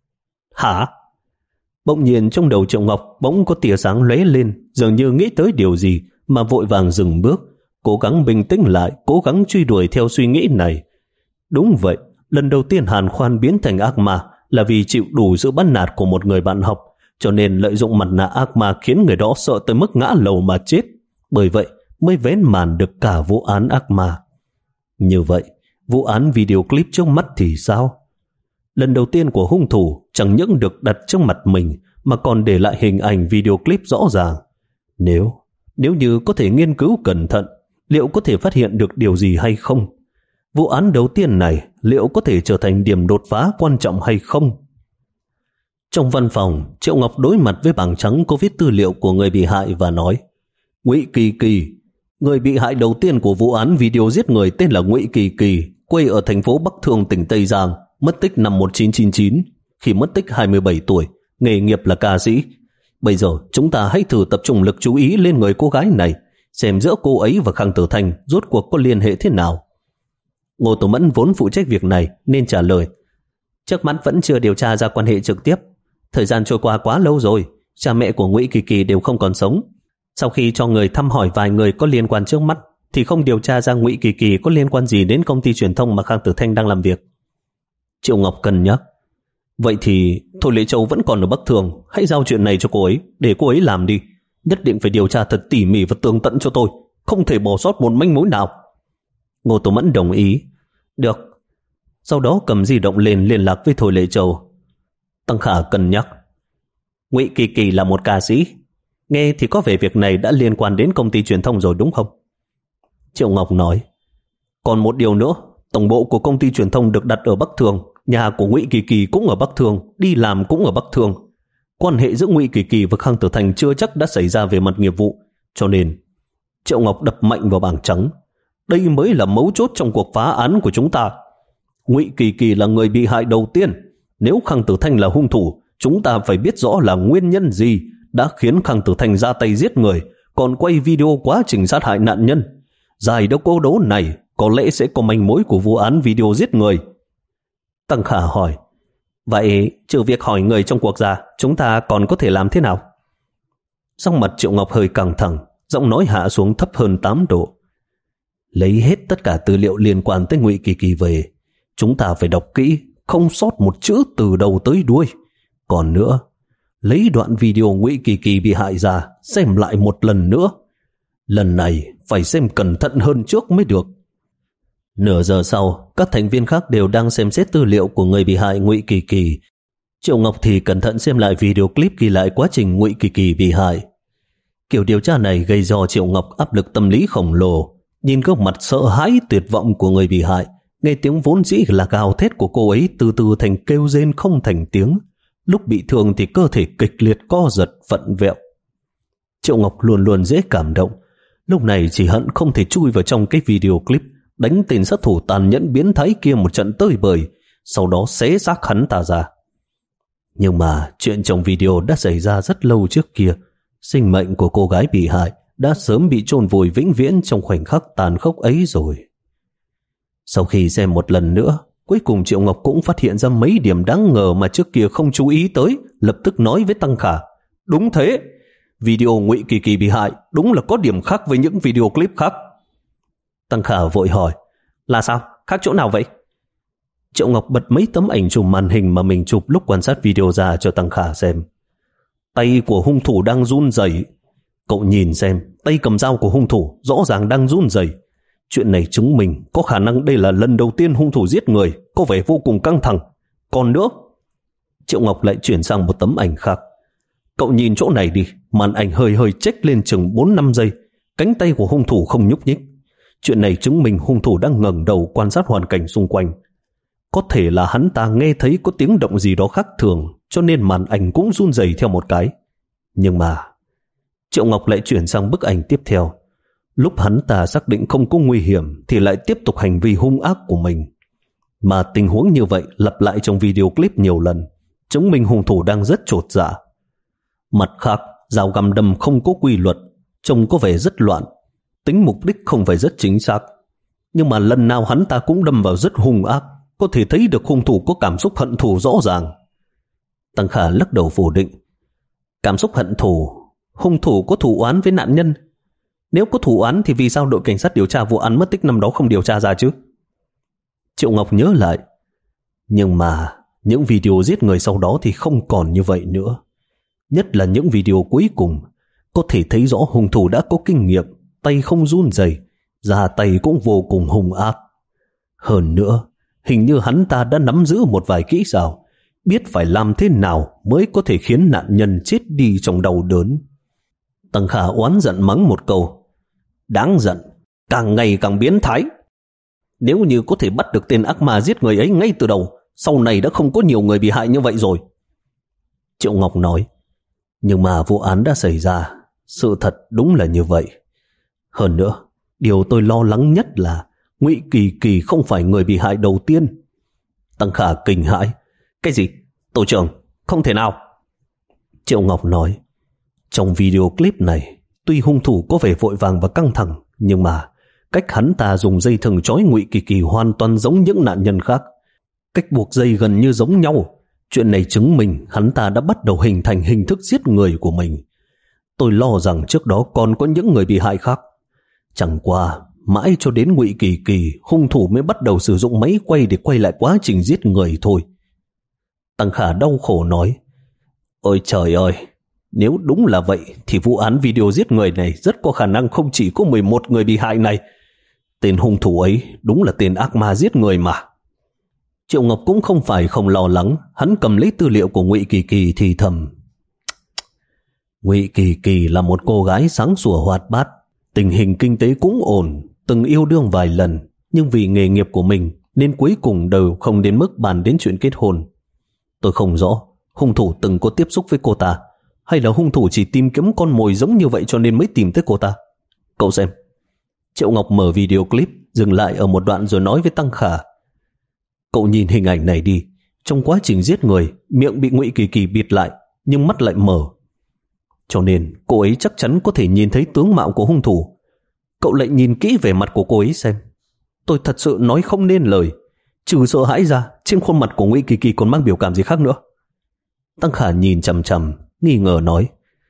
Hả? Bỗng nhiên trong đầu Triệu Ngọc bỗng có tia sáng lóe lên, dường như nghĩ tới điều gì mà vội vàng dừng bước, cố gắng bình tĩnh lại, cố gắng truy đuổi theo suy nghĩ này. Đúng vậy, lần đầu tiên Hàn Khoan biến thành ác ma là vì chịu đủ sự bắt nạt của một người bạn học, cho nên lợi dụng mặt nạ ác ma khiến người đó sợ tới mức ngã lầu mà chết. Bởi vậy mới vén màn được cả vụ án ác ma. Như vậy, vụ án video clip trước mắt thì sao? Lần đầu tiên của hung thủ chẳng những được đặt trước mặt mình mà còn để lại hình ảnh video clip rõ ràng. Nếu, nếu như có thể nghiên cứu cẩn thận, liệu có thể phát hiện được điều gì hay không? Vụ án đầu tiên này liệu có thể trở thành điểm đột phá quan trọng hay không? Trong văn phòng, Triệu Ngọc đối mặt với bảng trắng có viết tư liệu của người bị hại và nói: Ngụy Kỳ Kỳ, người bị hại đầu tiên của vụ án video giết người tên là Ngụy Kỳ Kỳ, quê ở thành phố Bắc Thương, tỉnh Tây Giang, mất tích năm một nghìn chín trăm chín mươi chín, khi mất tích hai mươi bảy tuổi, nghề nghiệp là ca sĩ. Bây giờ chúng ta hãy thử tập trung lực chú ý lên người cô gái này, xem giữa cô ấy và Khang Tử Thanh rốt cuộc có liên hệ thế nào. Ngô Tổ Mẫn vốn phụ trách việc này nên trả lời: trước mắt vẫn chưa điều tra ra quan hệ trực tiếp. Thời gian trôi qua quá lâu rồi, cha mẹ của Ngụy Kỳ Kỳ đều không còn sống. Sau khi cho người thăm hỏi vài người có liên quan trước mắt thì không điều tra ra Ngụy Kỳ Kỳ có liên quan gì đến công ty truyền thông mà Khang Tử Thanh đang làm việc. Triệu Ngọc cân nhắc: vậy thì Thôi Lệ Châu vẫn còn ở Bắc Thường, hãy giao chuyện này cho cô ấy, để cô ấy làm đi. Nhất định phải điều tra thật tỉ mỉ và tường tận cho tôi, không thể bỏ sót một manh mối nào. Ngô Tổ Mẫn đồng ý: được. Sau đó cầm di động lên liên lạc với Thôi Lệ Châu. Tăng Khả cân nhắc: Ngụy Kỳ Kỳ là một ca sĩ, nghe thì có vẻ việc này đã liên quan đến công ty truyền thông rồi đúng không? Triệu Ngọc nói: còn một điều nữa, tổng bộ của công ty truyền thông được đặt ở Bắc Thường, nhà của Ngụy Kỳ Kỳ cũng ở Bắc Thường, đi làm cũng ở Bắc Thường. Quan hệ giữa Ngụy Kỳ Kỳ và Khang Tử Thành chưa chắc đã xảy ra về mặt nghiệp vụ, cho nên Triệu Ngọc đập mạnh vào bảng trắng: đây mới là mấu chốt trong cuộc phá án của chúng ta. Ngụy Kỳ Kỳ là người bị hại đầu tiên. Nếu Khang Tử Thanh là hung thủ, chúng ta phải biết rõ là nguyên nhân gì đã khiến Khang Tử Thanh ra tay giết người, còn quay video quá trình sát hại nạn nhân. Giải đáp câu đố này có lẽ sẽ có manh mối của vụ án video giết người. Tăng Khả hỏi: vậy trừ việc hỏi người trong cuộc ra, chúng ta còn có thể làm thế nào? Sắc mặt Triệu Ngọc hơi căng thẳng, giọng nói hạ xuống thấp hơn tám độ: lấy hết tất cả tư liệu liên quan tới Ngụy Kỳ Kỳ về. Chúng ta phải đọc kỹ, không sót một chữ từ đầu tới đuôi. Còn nữa, lấy đoạn video Ngụy Kỳ Kỳ bị hại ra xem lại một lần nữa. Lần này phải xem cẩn thận hơn trước mới được. Nửa giờ sau, các thành viên khác đều đang xem xét tư liệu của người bị hại Ngụy Kỳ Kỳ. Triệu Ngọc thì cẩn thận xem lại video clip ghi lại quá trình Ngụy Kỳ Kỳ bị hại. Kiểu điều tra này gây cho Triệu Ngọc áp lực tâm lý khổng lồ. Nhìn gương mặt sợ hãi tuyệt vọng của người bị hại, nghe tiếng vốn dĩ là gào thét của cô ấy từ từ thành kêu rên không thành tiếng. Lúc bị thương thì cơ thể kịch liệt co giật vặn vẹo. Triệu Ngọc luôn luôn dễ cảm động, lúc này chỉ hận không thể chui vào trong cái video clip, đánh tên sát thủ tàn nhẫn biến thái kia một trận tơi bời, sau đó xé xác hắn ta ra. Nhưng mà chuyện trong video đã xảy ra rất lâu trước kia. Sinh mệnh của cô gái bị hại đã sớm bị chôn vùi vĩnh viễn trong khoảnh khắc tàn khốc ấy rồi. Sau khi xem một lần nữa, cuối cùng Triệu Ngọc cũng phát hiện ra mấy điểm đáng ngờ mà trước kia không chú ý tới, lập tức nói với Tăng Khả: đúng thế, video Ngụy Kỳ Kỳ bị hại đúng là có điểm khác với những video clip khác. Tăng Khả vội hỏi: là sao? Khác chỗ nào vậy? Triệu Ngọc bật mấy tấm ảnh chụp màn hình mà mình chụp lúc quan sát video ra cho Tăng Khả xem. Tay của hung thủ đang run rẩy. Cậu nhìn xem, tay cầm dao của hung thủ rõ ràng đang run rẩy. Chuyện này chứng minh có khả năng đây là lần đầu tiên hung thủ giết người, có vẻ vô cùng căng thẳng. Còn nữa, Triệu Ngọc lại chuyển sang một tấm ảnh khác. Cậu nhìn chỗ này đi, màn ảnh hơi hơi chếch lên chừng bốn năm giây, cánh tay của hung thủ không nhúc nhích. Chuyện này chứng minh hung thủ đang ngẩng đầu quan sát hoàn cảnh xung quanh. Có thể là hắn ta nghe thấy có tiếng động gì đó khác thường, cho nên màn ảnh cũng run rẩy theo một cái. Nhưng mà Triệu Ngọc lại chuyển sang bức ảnh tiếp theo. Lúc hắn ta xác định không có nguy hiểm thì lại tiếp tục hành vi hung ác của mình. Mà tình huống như vậy lặp lại trong video clip nhiều lần, chứng minh hung thủ đang rất chột dạ. Mặt khác, dao găm đâm không có quy luật, trông có vẻ rất loạn, tính mục đích không phải rất chính xác. Nhưng mà lần nào hắn ta cũng đâm vào rất hung ác, có thể thấy được hung thủ có cảm xúc hận thù rõ ràng. Tăng Khả lắc đầu phủ định. Cảm xúc hận thù? Hung thủ có thù oán với nạn nhân? Nếu có thù oán thì vì sao đội cảnh sát điều tra vụ án mất tích năm đó không điều tra ra chứ? Triệu Ngọc nhớ lại. Nhưng mà những video giết người sau đó thì không còn như vậy nữa. Nhất là những video cuối cùng, có thể thấy rõ hung thủ đã có kinh nghiệm, tay không run rẩy, ra tay cũng vô cùng hung ác. Hơn nữa, hình như hắn ta đã nắm giữ một vài kỹ xảo, biết phải làm thế nào mới có thể khiến nạn nhân chết đi trong đau đớn. Tăng Khả oán giận mắng một câu. Đáng giận, càng ngày càng biến thái. Nếu như có thể bắt được tên ác ma giết người ấy ngay từ đầu, sau này đã không có nhiều người bị hại như vậy rồi. Triệu Ngọc nói. Nhưng mà vụ án đã xảy ra, sự thật đúng là như vậy. Hơn nữa, điều tôi lo lắng nhất là Ngụy Kỳ Kỳ không phải người bị hại đầu tiên. Tăng Khả kinh hãi. Cái gì? Tổ trưởng, không thể nào. Triệu Ngọc nói. Trong video clip này, tuy hung thủ có vẻ vội vàng và căng thẳng, nhưng mà cách hắn ta dùng dây thừng trói Ngụy Kỳ Kỳ hoàn toàn giống những nạn nhân khác. Cách buộc dây gần như giống nhau. Chuyện này chứng minh hắn ta đã bắt đầu hình thành hình thức giết người của mình. Tôi lo rằng trước đó còn có những người bị hại khác. Chẳng qua, mãi cho đến Ngụy Kỳ Kỳ, hung thủ mới bắt đầu sử dụng máy quay để quay lại quá trình giết người thôi. Tăng Khả đau khổ nói. Ôi trời ơi, nếu đúng là vậy thì vụ án video giết người này rất có khả năng không chỉ có mười một người bị hại này. Tên hung thủ ấy đúng là tên ác ma giết người mà. Triệu Ngọc cũng không phải không lo lắng, hắn cầm lấy tư liệu của Ngụy Kỳ Kỳ thì thầm. Ngụy Kỳ Kỳ là một cô gái sáng sủa hoạt bát, tình hình kinh tế cũng ổn, từng yêu đương vài lần, nhưng vì nghề nghiệp của mình nên cuối cùng đều không đến mức bàn đến chuyện kết hôn. Tôi không rõ hung thủ từng có tiếp xúc với cô ta, hay là hung thủ chỉ tìm kiếm con mồi giống như vậy cho nên mới tìm tới cô ta. Cậu xem. Triệu Ngọc mở video clip, dừng lại ở một đoạn rồi nói với Tăng Khả. Cậu nhìn hình ảnh này đi. Trong quá trình giết người, miệng bị Ngụy Kỳ Kỳ bịt lại, nhưng mắt lại mở. Cho nên cô ấy chắc chắn có thể nhìn thấy tướng mạo của hung thủ. Cậu lại nhìn kỹ về mặt của cô ấy xem. Tôi thật sự nói không nên lời. Trừ sợ hãi ra, trên khuôn mặt của Ngụy Kỳ Kỳ còn mang biểu cảm gì khác nữa. Tăng Khả nhìn chằm chằm, nghi ngờ nói.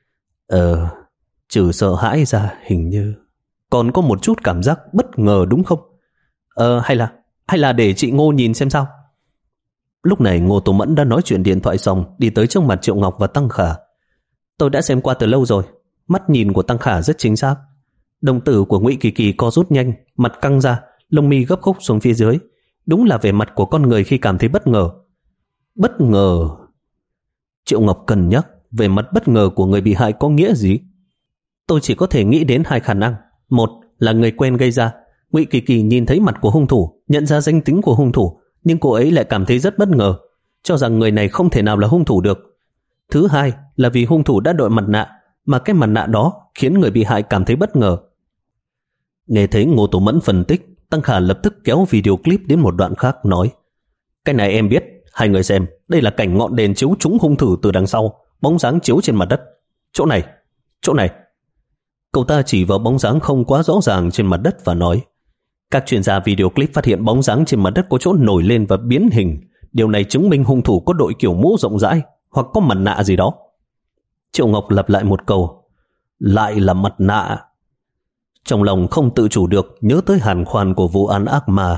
Ờ, trừ sợ hãi ra hình như còn có một chút cảm giác bất ngờ đúng không? Ờ, hay là Hay là để chị Ngô nhìn xem sao? Lúc này Ngô Tố Mẫn đã nói chuyện điện thoại xong, đi tới trước mặt Triệu Ngọc và Tăng Khả. Tôi đã xem qua từ lâu rồi. Mắt nhìn của Tăng Khả rất chính xác. Đồng tử của Ngụy Kỳ Kỳ co rút nhanh, mặt căng ra, lông mi gấp khúc xuống phía dưới. Đúng là vẻ mặt của con người khi cảm thấy bất ngờ. Bất ngờ? Triệu Ngọc cân nhắc về mặt bất ngờ của người bị hại có nghĩa gì? Tôi chỉ có thể nghĩ đến hai khả năng. Một là người quen gây ra. Ngụy Kỳ Kỳ nhìn thấy mặt của hung thủ, nhận ra danh tính của hung thủ, nhưng cô ấy lại cảm thấy rất bất ngờ, cho rằng người này không thể nào là hung thủ được. Thứ hai là vì hung thủ đã đội mặt nạ, mà cái mặt nạ đó khiến người bị hại cảm thấy bất ngờ. Nghe thấy Ngô Tố Mẫn phân tích, Tăng Khả lập tức kéo video clip đến một đoạn khác nói. Cái này em biết, hai người xem, đây là cảnh ngọn đèn chiếu trúng hung thủ từ đằng sau, bóng dáng chiếu trên mặt đất. Chỗ này, chỗ này. Cậu ta chỉ vào bóng dáng không quá rõ ràng trên mặt đất và nói. Các chuyên gia video clip phát hiện bóng dáng trên mặt đất có chỗ nổi lên và biến hình. Điều này chứng minh hung thủ có đội kiểu mũ rộng rãi hoặc có mặt nạ gì đó. Triệu Ngọc lặp lại một câu. Lại là mặt nạ. Trong lòng không tự chủ được nhớ tới hàn khoan của vụ án ác ma.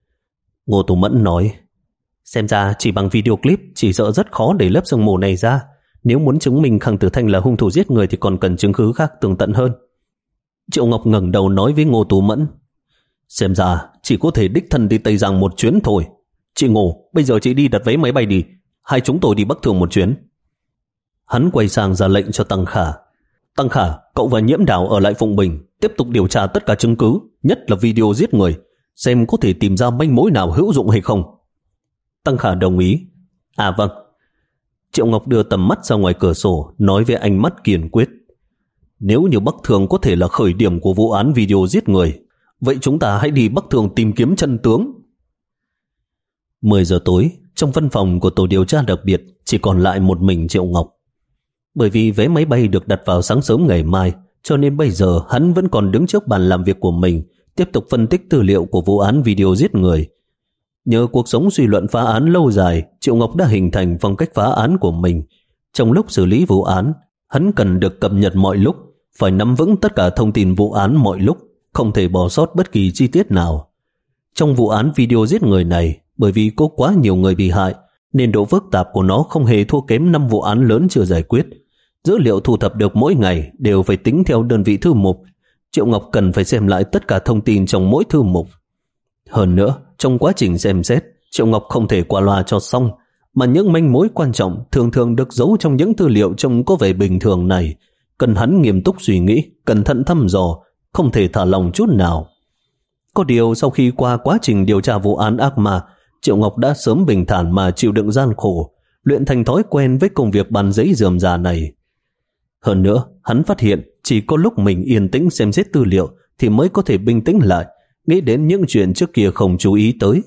Ngô Tố Mẫn nói. Xem ra chỉ bằng video clip chỉ sợ rất khó để lớp sương mù này ra. Nếu muốn chứng minh Khang Tử Thanh là hung thủ giết người thì còn cần chứng cứ khác tường tận hơn. Triệu Ngọc ngẩng đầu nói với Ngô Tố Mẫn. Xem ra chỉ có thể đích thân đi Tây Giang một chuyến thôi. Chị Ngô, bây giờ chị đi đặt vé máy bay đi. Hai chúng tôi đi Bắc Thường một chuyến. Hắn quay sang ra lệnh cho Tăng Khả. Tăng Khả, cậu và Nhiễm Đào ở lại Phụng Bình, tiếp tục điều tra tất cả chứng cứ, nhất là video giết người, xem có thể tìm ra manh mối nào hữu dụng hay không. Tăng Khả đồng ý. À vâng. Triệu Ngọc đưa tầm mắt ra ngoài cửa sổ, nói với ánh mắt kiên quyết. Nếu như Bắc Thường có thể là khởi điểm của vụ án video giết người, vậy chúng ta hãy đi Bắc Thường tìm kiếm chân tướng. mười giờ tối, trong văn phòng của tổ điều tra đặc biệt chỉ còn lại một mình Triệu Ngọc. Bởi vì vé máy bay được đặt vào sáng sớm ngày mai, cho nên bây giờ hắn vẫn còn đứng trước bàn làm việc của mình, tiếp tục phân tích tư liệu của vụ án video giết người. Nhờ cuộc sống suy luận phá án lâu dài, Triệu Ngọc đã hình thành phong cách phá án của mình. Trong lúc xử lý vụ án, hắn cần được cập nhật mọi lúc, phải nắm vững tất cả thông tin vụ án mọi lúc, không thể bỏ sót bất kỳ chi tiết nào. Trong vụ án video giết người này, bởi vì có quá nhiều người bị hại, nên độ phức tạp của nó không hề thua kém năm vụ án lớn chưa giải quyết. Dữ liệu thu thập được mỗi ngày đều phải tính theo đơn vị thư mục. Triệu Ngọc cần phải xem lại tất cả thông tin trong mỗi thư mục. Hơn nữa, trong quá trình xem xét, Triệu Ngọc không thể qua loa cho xong, mà những manh mối quan trọng thường thường được giấu trong những tư liệu trông có vẻ bình thường này, cần hắn nghiêm túc suy nghĩ, cẩn thận thăm dò, không thể thả lòng chút nào. Có điều sau khi qua quá trình điều tra vụ án ác ma, Triệu Ngọc đã sớm bình thản mà chịu đựng gian khổ, luyện thành thói quen với công việc bàn giấy rườm rà này. Hơn nữa, hắn phát hiện chỉ có lúc mình yên tĩnh xem xét tư liệu thì mới có thể bình tĩnh lại, nghĩ đến những chuyện trước kia không chú ý tới.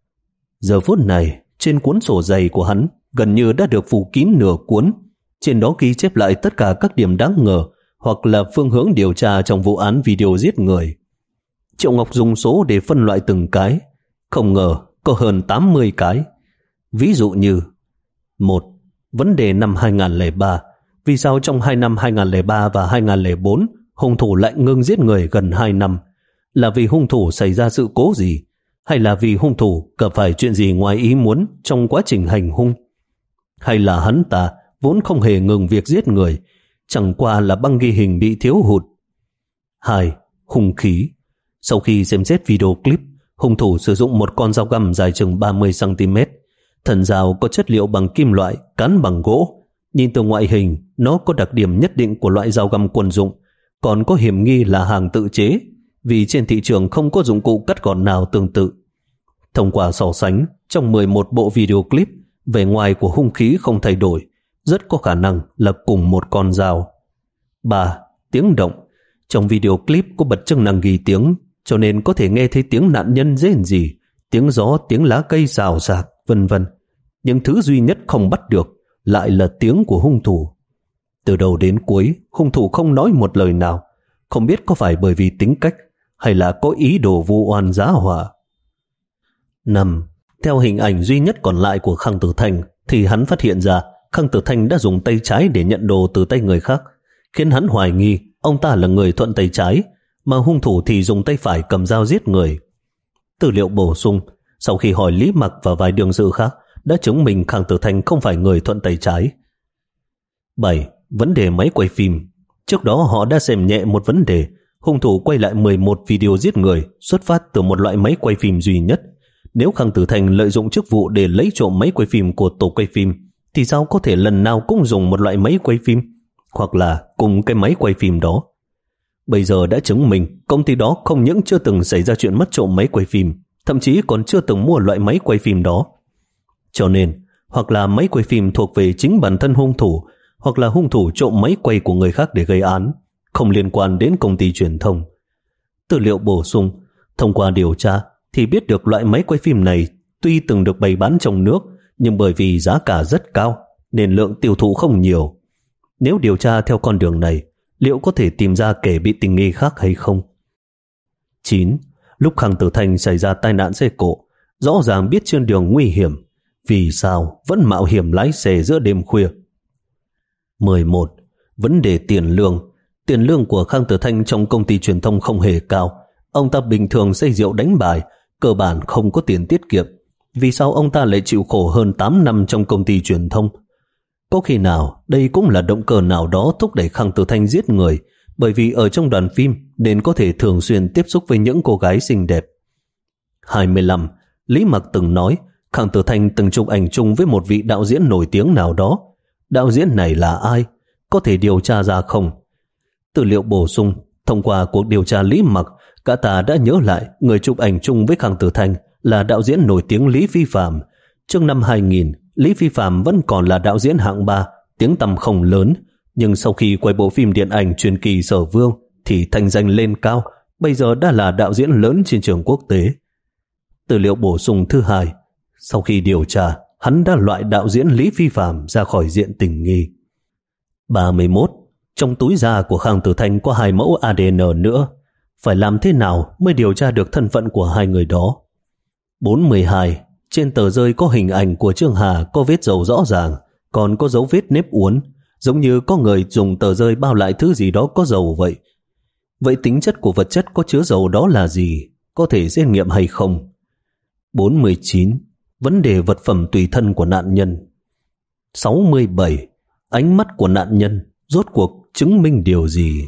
Giờ phút này, trên cuốn sổ dày của hắn gần như đã được phủ kín nửa cuốn. Trên đó ghi chép lại tất cả các điểm đáng ngờ hoặc là phương hướng điều tra trong vụ án video giết người. Triệu Ngọc dùng số để phân loại từng cái, không ngờ có hơn tám mươi cái. Ví dụ như: một. Vấn đề năm hai không không ba. Vì sao trong hai năm hai không không ba và hai không không bốn hung thủ lại ngưng giết người gần hai năm? Là vì hung thủ xảy ra sự cố gì? Hay là vì hung thủ gặp phải chuyện gì ngoài ý muốn trong quá trình hành hung? Hay là hắn ta vốn không hề ngừng việc giết người, chẳng qua là băng ghi hình bị thiếu hụt? Hai. Hung khí. Sau khi xem xét video clip, hung thủ sử dụng một con dao găm dài chừng ba mươi xăng ti mét. Thân dao có chất liệu bằng kim loại, cán bằng gỗ. Nhìn từ ngoại hình, nó có đặc điểm nhất định của loại dao găm quân dụng, còn có hiểm nghi là hàng tự chế, vì trên thị trường không có dụng cụ cắt gọt nào tương tự. Thông qua so sánh, trong mười một bộ video clip, vẻ ngoài của hung khí không thay đổi, rất có khả năng là cùng một con dao. Ba. Tiếng động. Trong video clip có bật chức năng ghi tiếng, cho nên có thể nghe thấy tiếng nạn nhân rên rỉ, tiếng gió, tiếng lá cây xào xạc, vân vân. Nhưng thứ duy nhất không bắt được lại là tiếng của hung thủ. Từ đầu đến cuối, hung thủ không nói một lời nào, không biết có phải bởi vì tính cách hay là có ý đồ vu oan giá họa. Năm. Theo hình ảnh duy nhất còn lại của Khang Tử Thanh thì hắn phát hiện ra Khang Tử Thanh đã dùng tay trái để nhận đồ từ tay người khác, khiến hắn hoài nghi ông ta là người thuận tay trái, mà hung thủ thì dùng tay phải cầm dao giết người. Tư liệu bổ sung, sau khi hỏi Lý Mặc và vài đương sự khác, đã chứng minh Khang Tử Thanh không phải người thuận tay trái. Bảy. Vấn đề máy quay phim. Trước đó họ đã xem nhẹ một vấn đề, hung thủ quay lại mười một video giết người xuất phát từ một loại máy quay phim duy nhất. Nếu Khang Tử Thanh lợi dụng chức vụ để lấy trộm máy quay phim của tổ quay phim, thì sao có thể lần nào cũng dùng một loại máy quay phim, hoặc là cùng cái máy quay phim đó? Bây giờ đã chứng minh công ty đó không những chưa từng xảy ra chuyện mất trộm máy quay phim, thậm chí còn chưa từng mua loại máy quay phim đó. Cho nên, hoặc là máy quay phim thuộc về chính bản thân hung thủ, hoặc là hung thủ trộm máy quay của người khác để gây án, không liên quan đến công ty truyền thông. Tư liệu bổ sung, thông qua điều tra thì biết được loại máy quay phim này tuy từng được bày bán trong nước, nhưng bởi vì giá cả rất cao nên lượng tiêu thụ không nhiều. Nếu điều tra theo con đường này, liệu có thể tìm ra kẻ bị tình nghi khác hay không? Chín. Lúc Khang Tử Thanh xảy ra tai nạn xe cộ, rõ ràng biết trên đường nguy hiểm, vì sao vẫn mạo hiểm lái xe giữa đêm khuya? Mười một. Vấn đề tiền lương. Tiền lương của Khang Tử Thanh trong công ty truyền thông không hề cao. Ông ta bình thường say rượu đánh bài, cơ bản không có tiền tiết kiệm. Vì sao ông ta lại chịu khổ hơn tám năm trong công ty truyền thông? Có khi nào đây cũng là động cơ nào đó thúc đẩy Khang Tử Thanh giết người, bởi vì ở trong đoàn phim nên có thể thường xuyên tiếp xúc với những cô gái xinh đẹp. Hai mươi lăm. Lý Mặc từng nói Khang Tử Thanh từng chụp ảnh chung với một vị đạo diễn nổi tiếng nào đó. Đạo diễn này là ai? Có thể điều tra ra không? Tư liệu bổ sung, thông qua cuộc điều tra Lý Mặc, cả ta đã nhớ lại người chụp ảnh chung với Khang Tử Thanh là đạo diễn nổi tiếng Lý Phi Phạm. Trước năm hai nghìn, Lý Phi Phạm vẫn còn là đạo diễn hạng ba, tiếng tăm không lớn, nhưng sau khi quay bộ phim điện ảnh truyền kỳ Sở Vương thì thành danh lên cao, bây giờ đã là đạo diễn lớn trên trường quốc tế. Tư liệu bổ sung thứ hai, sau khi điều tra, hắn đã loại đạo diễn Lý Phi Phạm ra khỏi diện tình nghi. ba mươi mốt. Trong túi da của Khang Tử Thanh có hai mẫu a đê en nữa. Phải làm thế nào mới điều tra được thân phận của hai người đó? bốn mươi hai. Trên tờ rơi có hình ảnh của Trương Hà có vết dầu rõ ràng, còn có dấu vết nếp uốn, giống như có người dùng tờ rơi bao lại thứ gì đó có dầu vậy. Vậy tính chất của vật chất có chứa dầu đó là gì? Có thể xét nghiệm hay không? bốn mươi chín. Vấn đề vật phẩm tùy thân của nạn nhân. sáu mươi bảy. Ánh mắt của nạn nhân rốt cuộc chứng minh điều gì?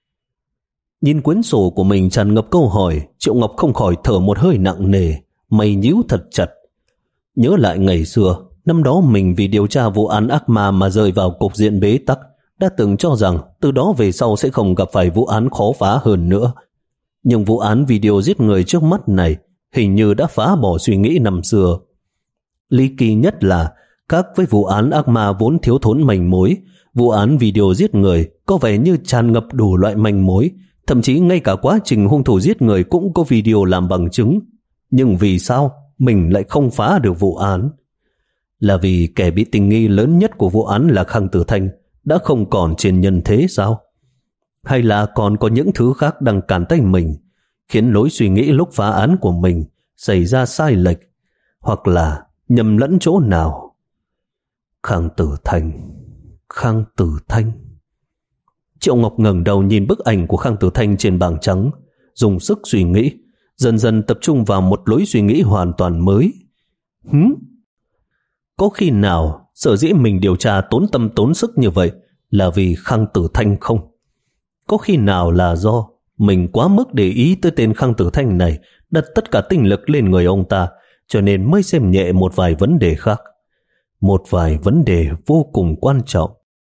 Nhìn cuốn sổ của mình tràn ngập câu hỏi, Triệu Ngọc không khỏi thở một hơi nặng nề, mày nhíu thật chặt. Nhớ lại ngày xưa, năm đó mình vì điều tra vụ án ác ma mà rơi vào cục diện bế tắc, đã từng cho rằng từ đó về sau sẽ không gặp phải vụ án khó phá hơn nữa. Nhưng vụ án video giết người trước mắt này hình như đã phá bỏ suy nghĩ năm xưa. Ly kỳ nhất là, khác với vụ án ác ma vốn thiếu thốn manh mối, vụ án video giết người có vẻ như tràn ngập đủ loại manh mối, thậm chí ngay cả quá trình hung thủ giết người cũng có video làm bằng chứng. Nhưng vì sao mình lại không phá được vụ án? Là vì kẻ bị tình nghi lớn nhất của vụ án là Khang Tử Thanh đã không còn trên nhân thế sao? Hay là còn có những thứ khác đang cản tay mình, khiến lối suy nghĩ lúc phá án của mình xảy ra sai lệch, hoặc là nhầm lẫn chỗ nào? Khang Tử Thanh, Khang Tử Thanh. Triệu Ngọc ngẩng đầu nhìn bức ảnh của Khang Tử Thanh trên bảng trắng, dùng sức suy nghĩ, dần dần tập trung vào một lối suy nghĩ hoàn toàn mới. Hứ? Có khi nào sở dĩ mình điều tra tốn tâm tốn sức như vậy là vì Khang Tử Thanh không? Có khi nào là do mình quá mức để ý tới tên Khang Tử Thanh này, đặt tất cả tinh lực lên người ông ta, cho nên mới xem nhẹ một vài vấn đề khác, một vài vấn đề vô cùng quan trọng.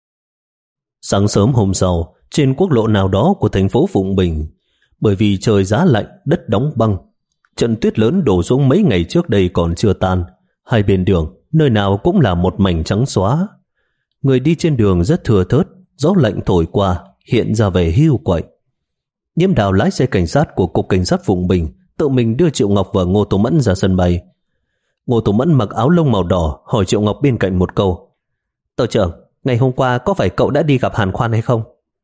Sáng sớm hôm sau, trên quốc lộ nào đó của thành phố Phụng Bình, bởi vì trời giá lạnh, đất đóng băng, trận tuyết lớn đổ xuống mấy ngày trước đây còn chưa tan, hai bên đường nơi nào cũng là một mảnh trắng xóa. Người đi trên đường rất thưa thớt, gió lạnh thổi qua hiện ra vẻ hiu quạnh. Nhiễm Đào lái xe cảnh sát của cục cảnh sát Phụng Bình tự mình đưa Triệu Ngọc và Ngô Tố Mẫn ra sân bay. Ngô Tố Mẫn mặc áo lông màu đỏ hỏi Triệu Ngọc bên cạnh một câu: "Tổ trưởng, ngày hôm qua có phải cậu đã đi gặp Hàn Khoan hay không?"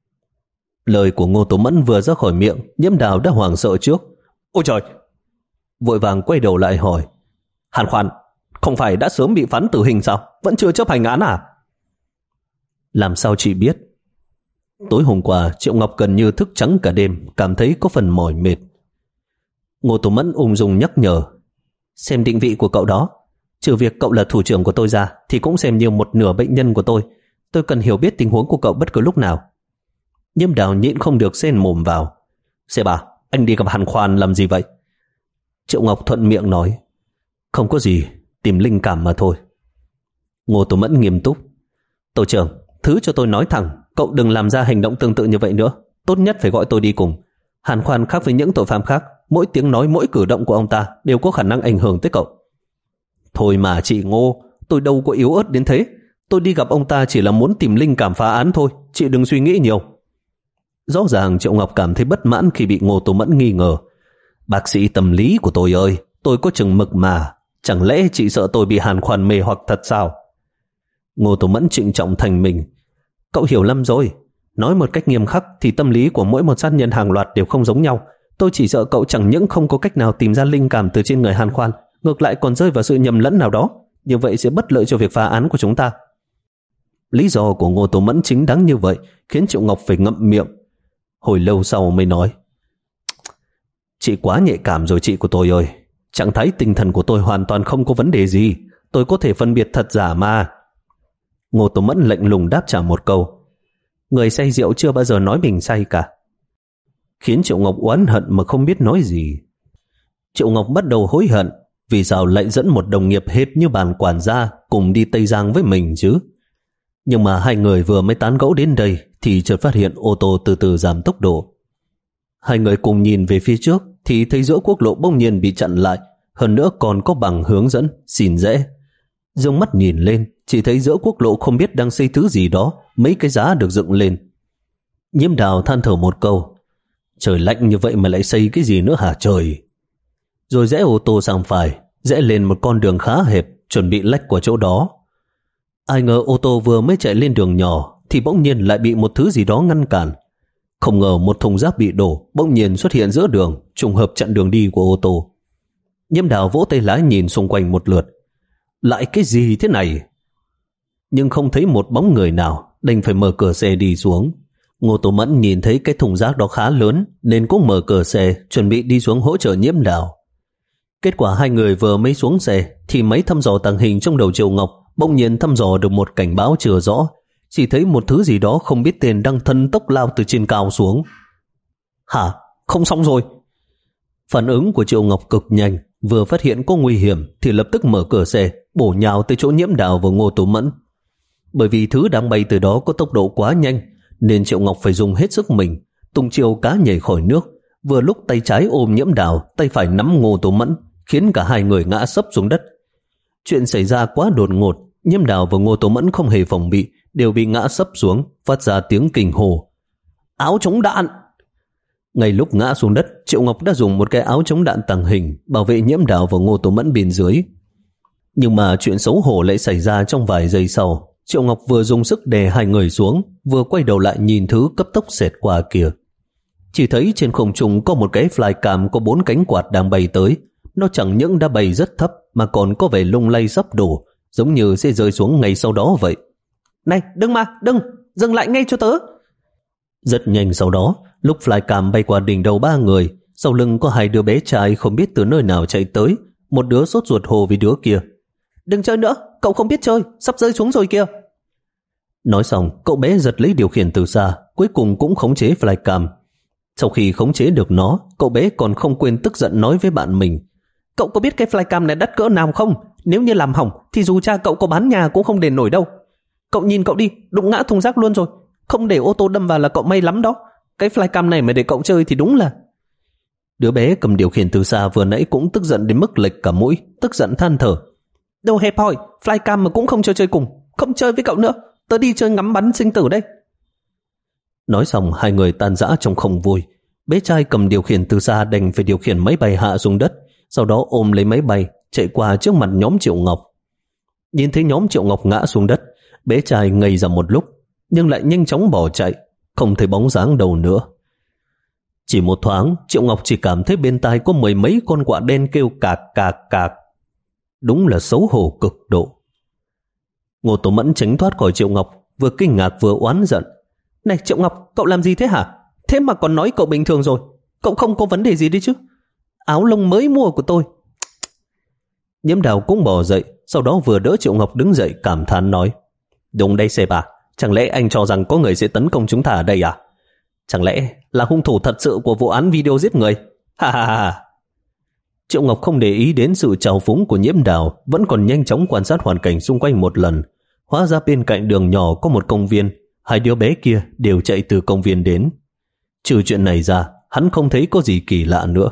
Lời của Ngô Tố Mẫn vừa ra khỏi miệng, Nhiễm Đào đã hoảng sợ trước. "Ôi trời!" Vội vàng quay đầu lại hỏi: "Hàn Khoan không phải đã sớm bị phán tử hình sao? Vẫn chưa chấp hành án à?" "Làm sao chị biết?" Tối hôm qua Triệu Ngọc gần như thức trắng cả đêm, cảm thấy có phần mỏi mệt. Ngô Tố Mẫn ung dung nhắc nhở: "Xem định vị của cậu đó, trừ việc cậu là thủ trưởng của tôi ra thì cũng xem như một nửa bệnh nhân của tôi. Tôi cần hiểu biết tình huống của cậu bất cứ lúc nào." Nhiễm Đào nhịn không được xen mồm vào: "Xe bà, anh đi gặp Hàn Khoan làm gì vậy?" Triệu Ngọc thuận miệng nói: "Không có gì, tìm linh cảm mà thôi." Ngô Tố Mẫn nghiêm túc: "Tổ trưởng, thứ cho tôi nói thẳng, cậu đừng làm ra hành động tương tự như vậy nữa. Tốt nhất phải gọi tôi đi cùng. Hàn Khoan khác với những tội phạm khác, mỗi tiếng nói mỗi cử động của ông ta đều có khả năng ảnh hưởng tới cậu." "Thôi mà chị Ngô, tôi đâu có yếu ớt đến thế. Tôi đi gặp ông ta chỉ là muốn tìm linh cảm phá án thôi, chị đừng suy nghĩ nhiều." Rõ ràng Triệu Ngọc cảm thấy bất mãn khi bị Ngô Tố Mẫn nghi ngờ. "Bác sĩ tâm lý của tôi ơi, tôi có chừng mực mà. Chẳng lẽ chị sợ tôi bị Hàn Khoan mê hoặc thật sao?" Ngô Tố Mẫn trịnh trọng thành mình: "Cậu hiểu lầm rồi. Nói một cách nghiêm khắc thì tâm lý của mỗi một sát nhân hàng loạt đều không giống nhau. Tôi chỉ sợ cậu chẳng những không có cách nào tìm ra linh cảm từ trên người Hàn Khoan, ngược lại còn rơi vào sự nhầm lẫn nào đó. Như vậy sẽ bất lợi cho việc phá án của chúng ta." Lý do của Ngô Tố Mẫn chính đáng như vậy, khiến Triệu Ngọc phải ngậm miệng. Hồi lâu sau mới nói: "Chị quá nhạy cảm rồi chị của tôi ơi. Trạng thái tinh thần của tôi hoàn toàn không có vấn đề gì. Tôi có thể phân biệt thật giả mà." Ngô Tố Mẫn lạnh lùng đáp trả một câu: "Người say rượu chưa bao giờ nói mình say cả." Khiến Triệu Ngọc oán hận mà không biết nói gì. Triệu Ngọc bắt đầu hối hận vì sao lại dẫn một đồng nghiệp hệt như bàn quản gia cùng đi Tây Giang với mình chứ. Nhưng mà hai người vừa mới tán gẫu đến đây thì chợt phát hiện ô tô từ từ giảm tốc độ. Hai người cùng nhìn về phía trước thì thấy giữa quốc lộ bỗng nhiên bị chặn lại, hơn nữa còn có bảng hướng dẫn xin rẽ. Dương mắt nhìn lên, chỉ thấy giữa quốc lộ không biết đang xây thứ gì đó, mấy cái giá được dựng lên. Nhiễm Đào than thở một câu: "Trời lạnh như vậy mà lại xây cái gì nữa hả trời?" Rồi rẽ ô tô sang phải, rẽ lên một con đường khá hẹp, chuẩn bị lách qua chỗ đó. Ai ngờ ô tô vừa mới chạy lên đường nhỏ thì bỗng nhiên lại bị một thứ gì đó ngăn cản. Không ngờ một thùng rác bị đổ bỗng nhiên xuất hiện giữa đường, trùng hợp chặn đường đi của ô tô. Nhiễm Đào vỗ tay lái nhìn xung quanh một lượt. Lại cái gì thế này? Nhưng không thấy một bóng người nào, đành phải mở cửa xe đi xuống. Ngô Tố Mẫn nhìn thấy cái thùng rác đó khá lớn nên cũng mở cửa xe chuẩn bị đi xuống hỗ trợ Nhiễm Đào. Kết quả hai người vừa mới xuống xe thì máy thăm dò tàng hình trong đầu Triệu Ngọc bỗng nhiên thăm dò được một cảnh báo chưa rõ. Chỉ thấy một thứ gì đó không biết tên đang thân tốc lao từ trên cao xuống. Hả? Không xong rồi. Phản ứng của Triệu Ngọc cực nhanh, vừa phát hiện có nguy hiểm thì lập tức mở cửa xe bổ nhào tới chỗ Nhiễm Đào và Ngô Tố Mẫn. Bởi vì thứ đang bay từ đó có tốc độ quá nhanh nên Triệu Ngọc phải dùng hết sức mình, tung chiêu cá nhảy khỏi nước. Vừa lúc tay trái ôm Nhiễm Đào, tay phải nắm Ngô Tố Mẫn, khiến cả hai người ngã sấp xuống đất. Chuyện xảy ra quá đột ngột, Nhiễm Đào và Ngô Tố Mẫn không hề phòng bị, đều bị ngã sấp xuống, phát ra tiếng kinh hô. Áo chống đạn! Ngay lúc ngã xuống đất, Triệu Ngọc đã dùng một cái áo chống đạn tàng hình bảo vệ Nhiễm Đào và Ngô Tố Mẫn bên dưới. Nhưng mà chuyện xấu hổ lại xảy ra trong vài giây sau. Triệu Ngọc vừa dùng sức đè hai người xuống, vừa quay đầu lại nhìn thứ cấp tốc xẹt qua kia. Chỉ thấy trên không trung có một cái flycam có bốn cánh quạt đang bay tới. Nó chẳng những đã bay rất thấp mà còn có vẻ lung lay sắp đổ, giống như sẽ rơi xuống ngay sau đó vậy. Này, đừng mà, đừng, dừng lại ngay cho tớ. Rất nhanh sau đó, lúc flycam bay qua đỉnh đầu ba người, sau lưng có hai đứa bé trai không biết từ nơi nào chạy tới. Một đứa sốt ruột hồ với đứa kia. Đừng chơi nữa, cậu không biết chơi, sắp rơi xuống rồi kìa. Nói xong, cậu bé giật lấy điều khiển từ xa, cuối cùng cũng khống chế flycam. Sau khi khống chế được nó, cậu bé còn không quên tức giận nói với bạn mình. Cậu có biết cái flycam này đắt cỡ nào không? Nếu như làm hỏng thì dù cha cậu có bán nhà cũng không đền nổi đâu. Cậu nhìn cậu đi, đụng ngã thùng rác luôn rồi. Không để ô tô đâm vào là cậu may lắm đó. Cái flycam này mà để cậu chơi thì đúng là... Đứa bé cầm điều khiển từ xa vừa nãy cũng tức giận đến mức lệch cả mũi, tức giận than thở. Đâu hẹp hòi, flycam mà cũng không chơi chơi cùng. Không chơi với cậu nữa, tớ đi chơi ngắm bắn sinh tử đây. Nói xong hai người tan rã trong không vui. Bé trai cầm điều khiển từ xa đành phải điều khiển máy bay hạ xuống đất, sau đó ôm lấy máy bay chạy qua trước mặt nhóm Triệu Ngọc. Nhìn thấy nhóm Triệu Ngọc ngã xuống đất, bé trai ngây ra một lúc nhưng lại nhanh chóng bỏ chạy, không thấy bóng dáng đâu nữa. Chỉ một thoáng, Triệu Ngọc chỉ cảm thấy bên tai có mười mấy con quạ đen kêu cạc cạc cạc. Đúng là xấu hổ cực độ. Ngô Tố Mẫn tránh thoát khỏi Triệu Ngọc, vừa kinh ngạc vừa oán giận. Này Triệu Ngọc, cậu làm gì thế hả? Thế mà còn nói cậu bình thường rồi. Cậu không có vấn đề gì đấy chứ? Áo lông mới mua của tôi. Nhiễm Đào cũng bò dậy, sau đó vừa đỡ Triệu Ngọc đứng dậy cảm thán nói. Đúng đây sếp à, chẳng lẽ anh cho rằng có người sẽ tấn công chúng ta ở đây à? Chẳng lẽ là hung thủ thật sự của vụ án video giết người? Ha ha ha. Triệu Ngọc không để ý đến sự trào phúng của Nhiễm Đào, vẫn còn nhanh chóng quan sát hoàn cảnh xung quanh một lần. Hóa ra bên cạnh đường nhỏ có một công viên, hai đứa bé kia đều chạy từ công viên đến. Trừ chuyện này ra, hắn không thấy có gì kỳ lạ nữa.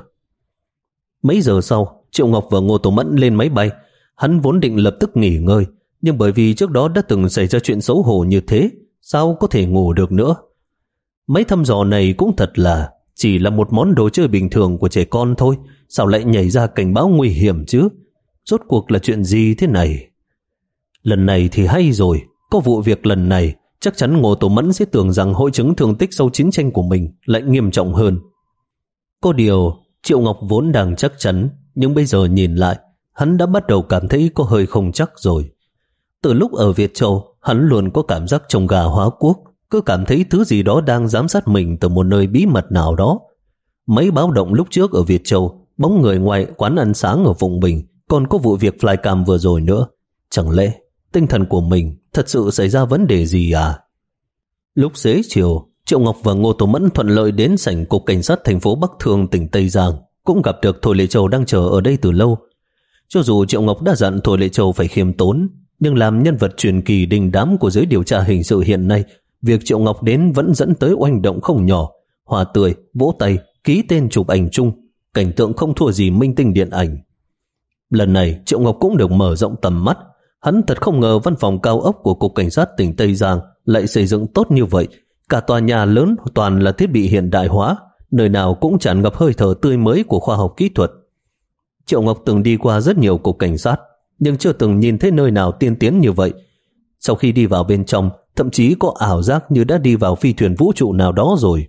Mấy giờ sau, Triệu Ngọc và Ngô Tố Mẫn lên máy bay. Hắn vốn định lập tức nghỉ ngơi, nhưng bởi vì trước đó đã từng xảy ra chuyện xấu hổ như thế, sao có thể ngủ được nữa. Mấy thăm dò này cũng thật là chỉ là một món đồ chơi bình thường của trẻ con thôi, sao lại nhảy ra cảnh báo nguy hiểm chứ? Rốt cuộc là chuyện gì thế này? Lần này thì hay rồi, có vụ việc lần này, chắc chắn Ngô Tố Mẫn sẽ tưởng rằng hội chứng thương tích sau chiến tranh của mình lại nghiêm trọng hơn. Có điều, Triệu Ngọc vốn đang chắc chắn, nhưng bây giờ nhìn lại, hắn đã bắt đầu cảm thấy có hơi không chắc rồi. Từ lúc ở Việt Châu, hắn luôn có cảm giác trông gà hóa quốc, cứ cảm thấy thứ gì đó đang giám sát mình từ một nơi bí mật nào đó. Mấy báo động lúc trước ở Việt Châu, bóng người ngoài quán ăn sáng ở Phụng Bình, còn có vụ việc flycam vừa rồi nữa. Chẳng lẽ tinh thần của mình thật sự xảy ra vấn đề gì à? Lúc xế chiều, Triệu Ngọc và Ngô Tố Mẫn thuận lợi đến sảnh cục cảnh sát thành phố Bắc Thương, tỉnh Tây Giang, cũng gặp được Thôi Lệ Châu đang chờ ở đây từ lâu. Cho dù Triệu Ngọc đã dặn Thôi Lệ Châu phải khiêm tốn, nhưng làm nhân vật truyền kỳ đình đám của giới điều tra hình sự hiện nay, việc Triệu Ngọc đến vẫn dẫn tới oanh động không nhỏ. Hòa tươi, vỗ tay, ký tên chụp ảnh chung, cảnh tượng không thua gì minh tinh điện ảnh. Lần này Triệu Ngọc cũng được mở rộng tầm mắt. Hắn thật không ngờ văn phòng cao ốc của cục cảnh sát tỉnh Tây Giang lại xây dựng tốt như vậy. Cả tòa nhà lớn toàn là thiết bị hiện đại hóa, nơi nào cũng tràn ngập hơi thở tươi mới của khoa học kỹ thuật. Triệu Ngọc từng đi qua rất nhiều cục cảnh sát, nhưng chưa từng nhìn thấy nơi nào tiên tiến như vậy. Sau khi đi vào bên trong, thậm chí có ảo giác như đã đi vào phi thuyền vũ trụ nào đó rồi.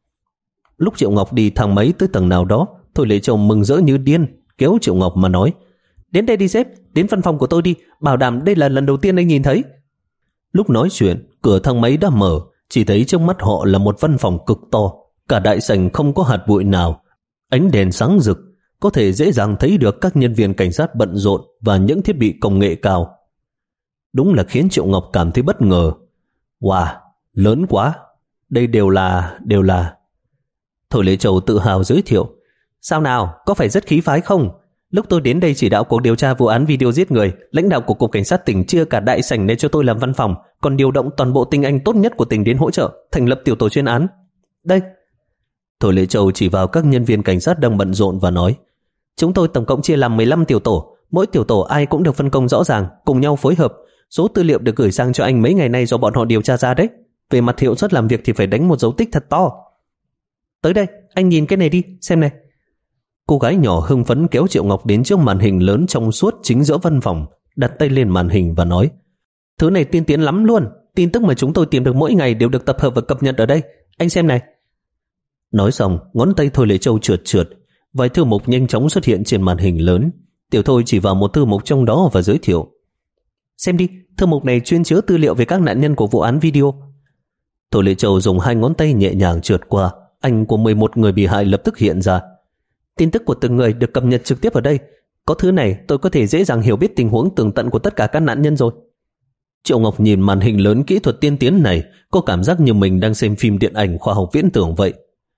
Lúc Triệu Ngọc đi thang máy tới tầng nào đó, Thôi Lệ Châu mừng rỡ như điên, kéo Triệu Ngọc mà nói: Đến đây đi sếp, đến văn phòng của tôi đi, bảo đảm đây là lần đầu tiên anh nhìn thấy. Lúc nói chuyện, cửa thang máy đã mở, chỉ thấy trước mắt họ là một văn phòng cực to, cả đại sảnh không có hạt bụi nào, ánh đèn sáng rực, có thể dễ dàng thấy được các nhân viên cảnh sát bận rộn và những thiết bị công nghệ cao. Đúng là khiến Triệu Ngọc cảm thấy bất ngờ. Wow, lớn quá, đây đều là, đều là... Thôi Lệ Châu tự hào giới thiệu: Sao nào, có phải rất khí phái không? Lúc tôi đến đây chỉ đạo cuộc điều tra vụ án video giết người, lãnh đạo của cục cảnh sát tỉnh chia cả đại sảnh để cho tôi làm văn phòng, còn điều động toàn bộ tinh anh tốt nhất của tỉnh đến hỗ trợ, thành lập tiểu tổ chuyên án. Đây. Thôi Lệ Châu chỉ vào các nhân viên cảnh sát đang bận rộn và nói: Chúng tôi tổng cộng chia làm mười lăm tiểu tổ, mỗi tiểu tổ ai cũng được phân công rõ ràng, cùng nhau phối hợp. Số tư liệu được gửi sang cho anh mấy ngày nay do bọn họ điều tra ra đấy. Về mặt hiệu suất làm việc thì phải đánh một dấu tích thật to. Tới đây, anh nhìn cái này đi, xem này. Cô gái nhỏ hưng phấn kéo Triệu Ngọc đến trước màn hình lớn trong suốt chính giữa văn phòng, đặt tay lên màn hình và nói: Thứ này tiên tiến lắm luôn, tin tức mà chúng tôi tìm được mỗi ngày đều được tập hợp và cập nhật ở đây, anh xem này. Nói xong, ngón tay Thôi Lệ Châu trượt trượt, vài thư mục nhanh chóng xuất hiện trên màn hình lớn. Tiểu Thôi chỉ vào một thư mục trong đó và giới thiệu: Xem đi, thư mục này chuyên chứa tư liệu về các nạn nhân của vụ án video. Thôi Lệ Châu dùng hai ngón tay nhẹ nhàng trượt qua, ảnh của mười một người bị hại lập tức hiện ra. Tin tức của từng người được cập nhật trực tiếp ở đây. Có thứ này tôi có thể dễ dàng hiểu biết tình huống tường tận của tất cả các nạn nhân rồi. Triệu Ngọc nhìn màn hình lớn kỹ thuật tiên tiến này, có cảm giác như mình đang xem phim điện ảnh khoa học viễn tưởng vậy.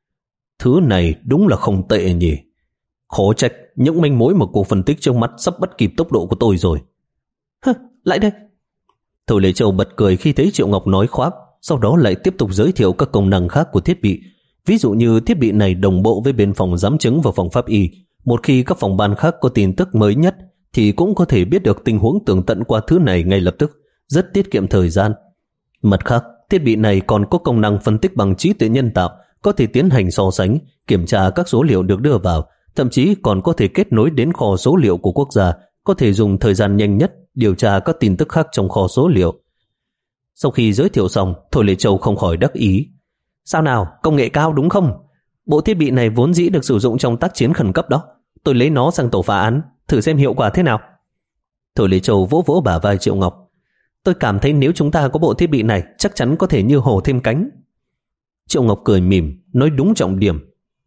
Thứ này đúng là không tệ nhỉ. Khó trách những manh mối mà cô phân tích trước mắt sắp bắt kịp tốc độ của tôi rồi. Hơ, lại đây. Thôi Lệ Châu bật cười khi thấy Triệu Ngọc nói khoác, sau đó lại tiếp tục giới thiệu các công năng khác của thiết bị. Ví dụ như thiết bị này đồng bộ với bên phòng giám chứng và phòng pháp y. Một khi các phòng ban khác có tin tức mới nhất thì cũng có thể biết được tình huống tường tận qua thứ này ngay lập tức, rất tiết kiệm thời gian. Mặt khác, thiết bị này còn có công năng phân tích bằng trí tuệ nhân tạo, có thể tiến hành so sánh, kiểm tra các số liệu được đưa vào, thậm chí còn có thể kết nối đến kho số liệu của quốc gia, có thể dùng thời gian nhanh nhất điều tra các tin tức khác trong kho số liệu. Sau khi giới thiệu xong, Thôi Lệ Châu không khỏi đắc ý. Sao nào, công nghệ cao đúng không? Bộ thiết bị này vốn dĩ được sử dụng trong tác chiến khẩn cấp đó. Tôi lấy nó sang tổ phá án, thử xem hiệu quả thế nào. Thôi Lệ Châu vỗ vỗ bả vai Triệu Ngọc. Tôi cảm thấy nếu chúng ta có bộ thiết bị này, chắc chắn có thể như hổ thêm cánh. Triệu Ngọc cười mỉm, nói đúng trọng điểm.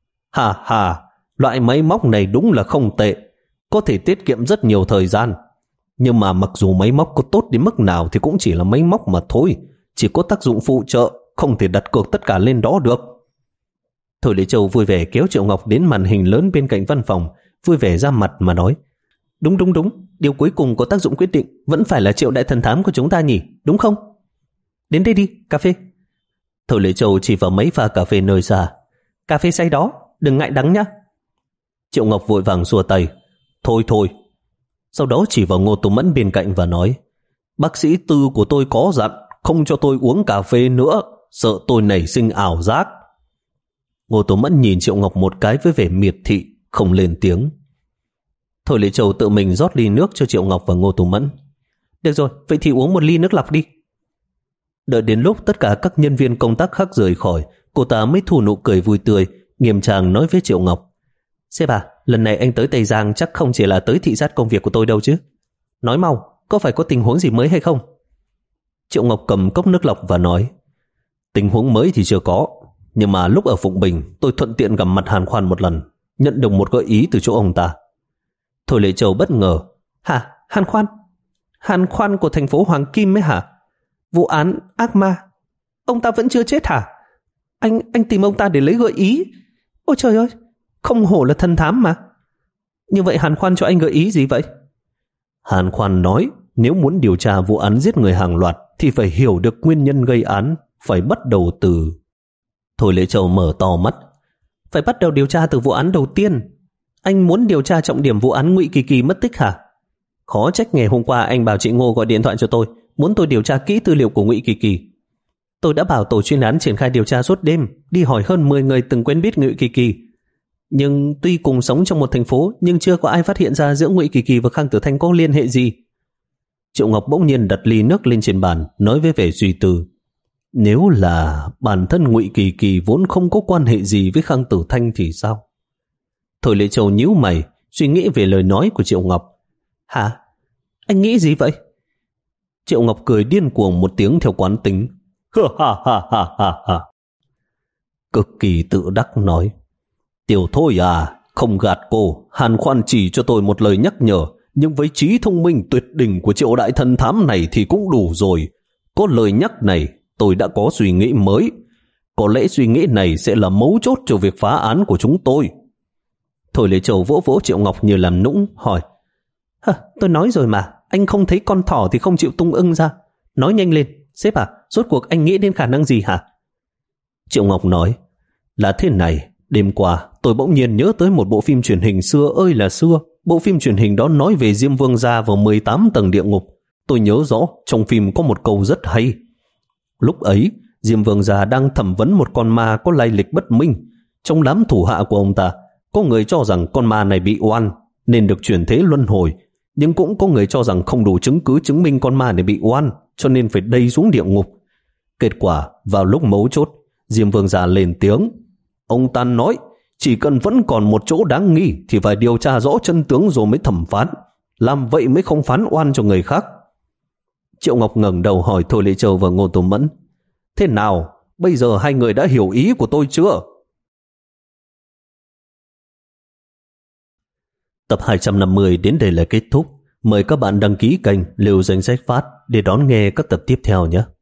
Hà hà, loại máy móc này đúng là không tệ, có thể tiết kiệm rất nhiều thời gian. Nhưng mà mặc dù máy móc có tốt đến mức nào thì cũng chỉ là máy móc mà thôi, chỉ có tác dụng phụ trợ, không thể đặt cược tất cả lên đó được. Thôi Lệ Châu vui vẻ kéo Triệu Ngọc đến màn hình lớn bên cạnh văn phòng, vui vẻ ra mặt mà nói: Đúng đúng đúng, điều cuối cùng có tác dụng quyết định vẫn phải là Triệu đại thần thám của chúng ta nhỉ, đúng không? Đến đây đi, cà phê. Thôi Lệ Châu chỉ vào mấy pha cà phê nơi xa. Cà phê say đó, đừng ngại đắng nhá. Triệu Ngọc vội vàng xua tay. Thôi thôi. Sau đó chỉ vào Ngô Tú Mẫn bên cạnh và nói: Bác sĩ Tư của tôi có dặn không cho tôi uống cà phê nữa, sợ tôi nảy sinh ảo giác. Ngô Tú Mẫn nhìn Triệu Ngọc một cái với vẻ miệt thị, không lên tiếng. Thôi Lệ Châu tự mình rót ly nước cho Triệu Ngọc và Ngô Tú Mẫn. Được rồi, vậy thì uống một ly nước lọc đi. Đợi đến lúc tất cả các nhân viên công tác khác rời khỏi, cô ta mới thu nụ cười vui tươi, nghiêm trang nói với Triệu Ngọc: Sếp à, lần này anh tới Tây Giang chắc không chỉ là tới thị sát công việc của tôi đâu chứ. Nói mau, có phải có tình huống gì mới hay không? Triệu Ngọc cầm cốc nước lọc và nói: Tình huống mới thì chưa có, nhưng mà lúc ở Phụng Bình tôi thuận tiện gặp mặt Hàn Khoan một lần, nhận được một gợi ý từ chỗ ông ta. Thôi Lệ Châu bất ngờ: Hả? Hàn Khoan? Hàn Khoan của thành phố Hoàng Kim ấy hả? Vụ án ác ma, ông ta vẫn chưa chết hả? Anh anh tìm ông ta để lấy gợi ý? Ôi trời ơi, không hổ là thần thám mà. Như vậy Hàn Khoan cho anh gợi ý gì vậy? Hàn Khoan nói nếu muốn điều tra vụ án giết người hàng loạt thì phải hiểu được nguyên nhân gây án, phải bắt đầu từ... Thôi Lệ Châu mở to mắt. Phải bắt đầu điều tra từ vụ án đầu tiên. Anh muốn điều tra trọng điểm vụ án Ngụy Kỳ Kỳ mất tích hả? Khó trách ngày hôm qua anh bảo chị Ngô gọi điện thoại cho tôi, muốn tôi điều tra kỹ tư liệu của Ngụy Kỳ Kỳ. Tôi đã bảo tổ chuyên án triển khai điều tra suốt đêm, đi hỏi hơn mười người từng quen biết Ngụy Kỳ Kỳ. Nhưng tuy cùng sống trong một thành phố, nhưng chưa có ai phát hiện ra giữa Ngụy Kỳ Kỳ và Khang Tử Thanh có liên hệ gì. Triệu Ngọc bỗng nhiên đặt ly nước lên trên bàn, nói với vẻ suy tư. Nếu là bản thân Ngụy Kỳ Kỳ vốn không có quan hệ gì với Khang Tử Thanh thì sao? Thôi Lệ Châu nhíu mày, suy nghĩ về lời nói của Triệu Ngọc. Hả? Anh nghĩ gì vậy? Triệu Ngọc cười điên cuồng một tiếng theo quán tính. Ha ha ha ha ha. Cực kỳ tự đắc nói. Tiểu Thôi à, không gạt cô, Hàn Khoan chỉ cho tôi một lời nhắc nhở, nhưng với trí thông minh tuyệt đỉnh của Triệu đại thần thám này thì cũng đủ rồi. Có lời nhắc này, tôi đã có suy nghĩ mới. Có lẽ suy nghĩ này sẽ là mấu chốt cho việc phá án của chúng tôi. Thôi Lệ Châu vỗ vỗ Triệu Ngọc như làm nũng, hỏi. Hả, tôi nói rồi mà, anh không thấy con thỏ thì không chịu tung ưng ra. Nói nhanh lên, sếp à, rốt cuộc anh nghĩ đến khả năng gì hả? Triệu Ngọc nói. Là thế này, đêm qua tôi bỗng nhiên nhớ tới một bộ phim truyền hình xưa ơi là xưa. Bộ phim truyền hình đó nói về Diêm Vương gia vào mười tám tầng địa ngục. Tôi nhớ rõ trong phim có một câu rất hay. Lúc ấy, Diêm Vương gia đang thẩm vấn một con ma có lai lịch bất minh. Trong đám thủ hạ của ông ta, có người cho rằng con ma này bị oan nên được chuyển thế luân hồi, nhưng cũng có người cho rằng không đủ chứng cứ chứng minh con ma này bị oan, cho nên phải đẩy xuống địa ngục. Kết quả, vào lúc mấu chốt, Diêm Vương gia lên tiếng. Ông ta nói, chỉ cần vẫn còn một chỗ đáng nghi thì phải điều tra rõ chân tướng rồi mới thẩm phán. Làm vậy mới không phán oan cho người khác. Triệu Ngọc ngẩng đầu hỏi Thôi Lệ Châu và Ngô Tô Mẫn. Thế nào, bây giờ hai người đã hiểu ý của tôi chưa? Tập hai trăm năm mươi đến đây là kết thúc. Mời các bạn đăng ký kênh Lưu Danh Sách Phát để đón nghe các tập tiếp theo nhé.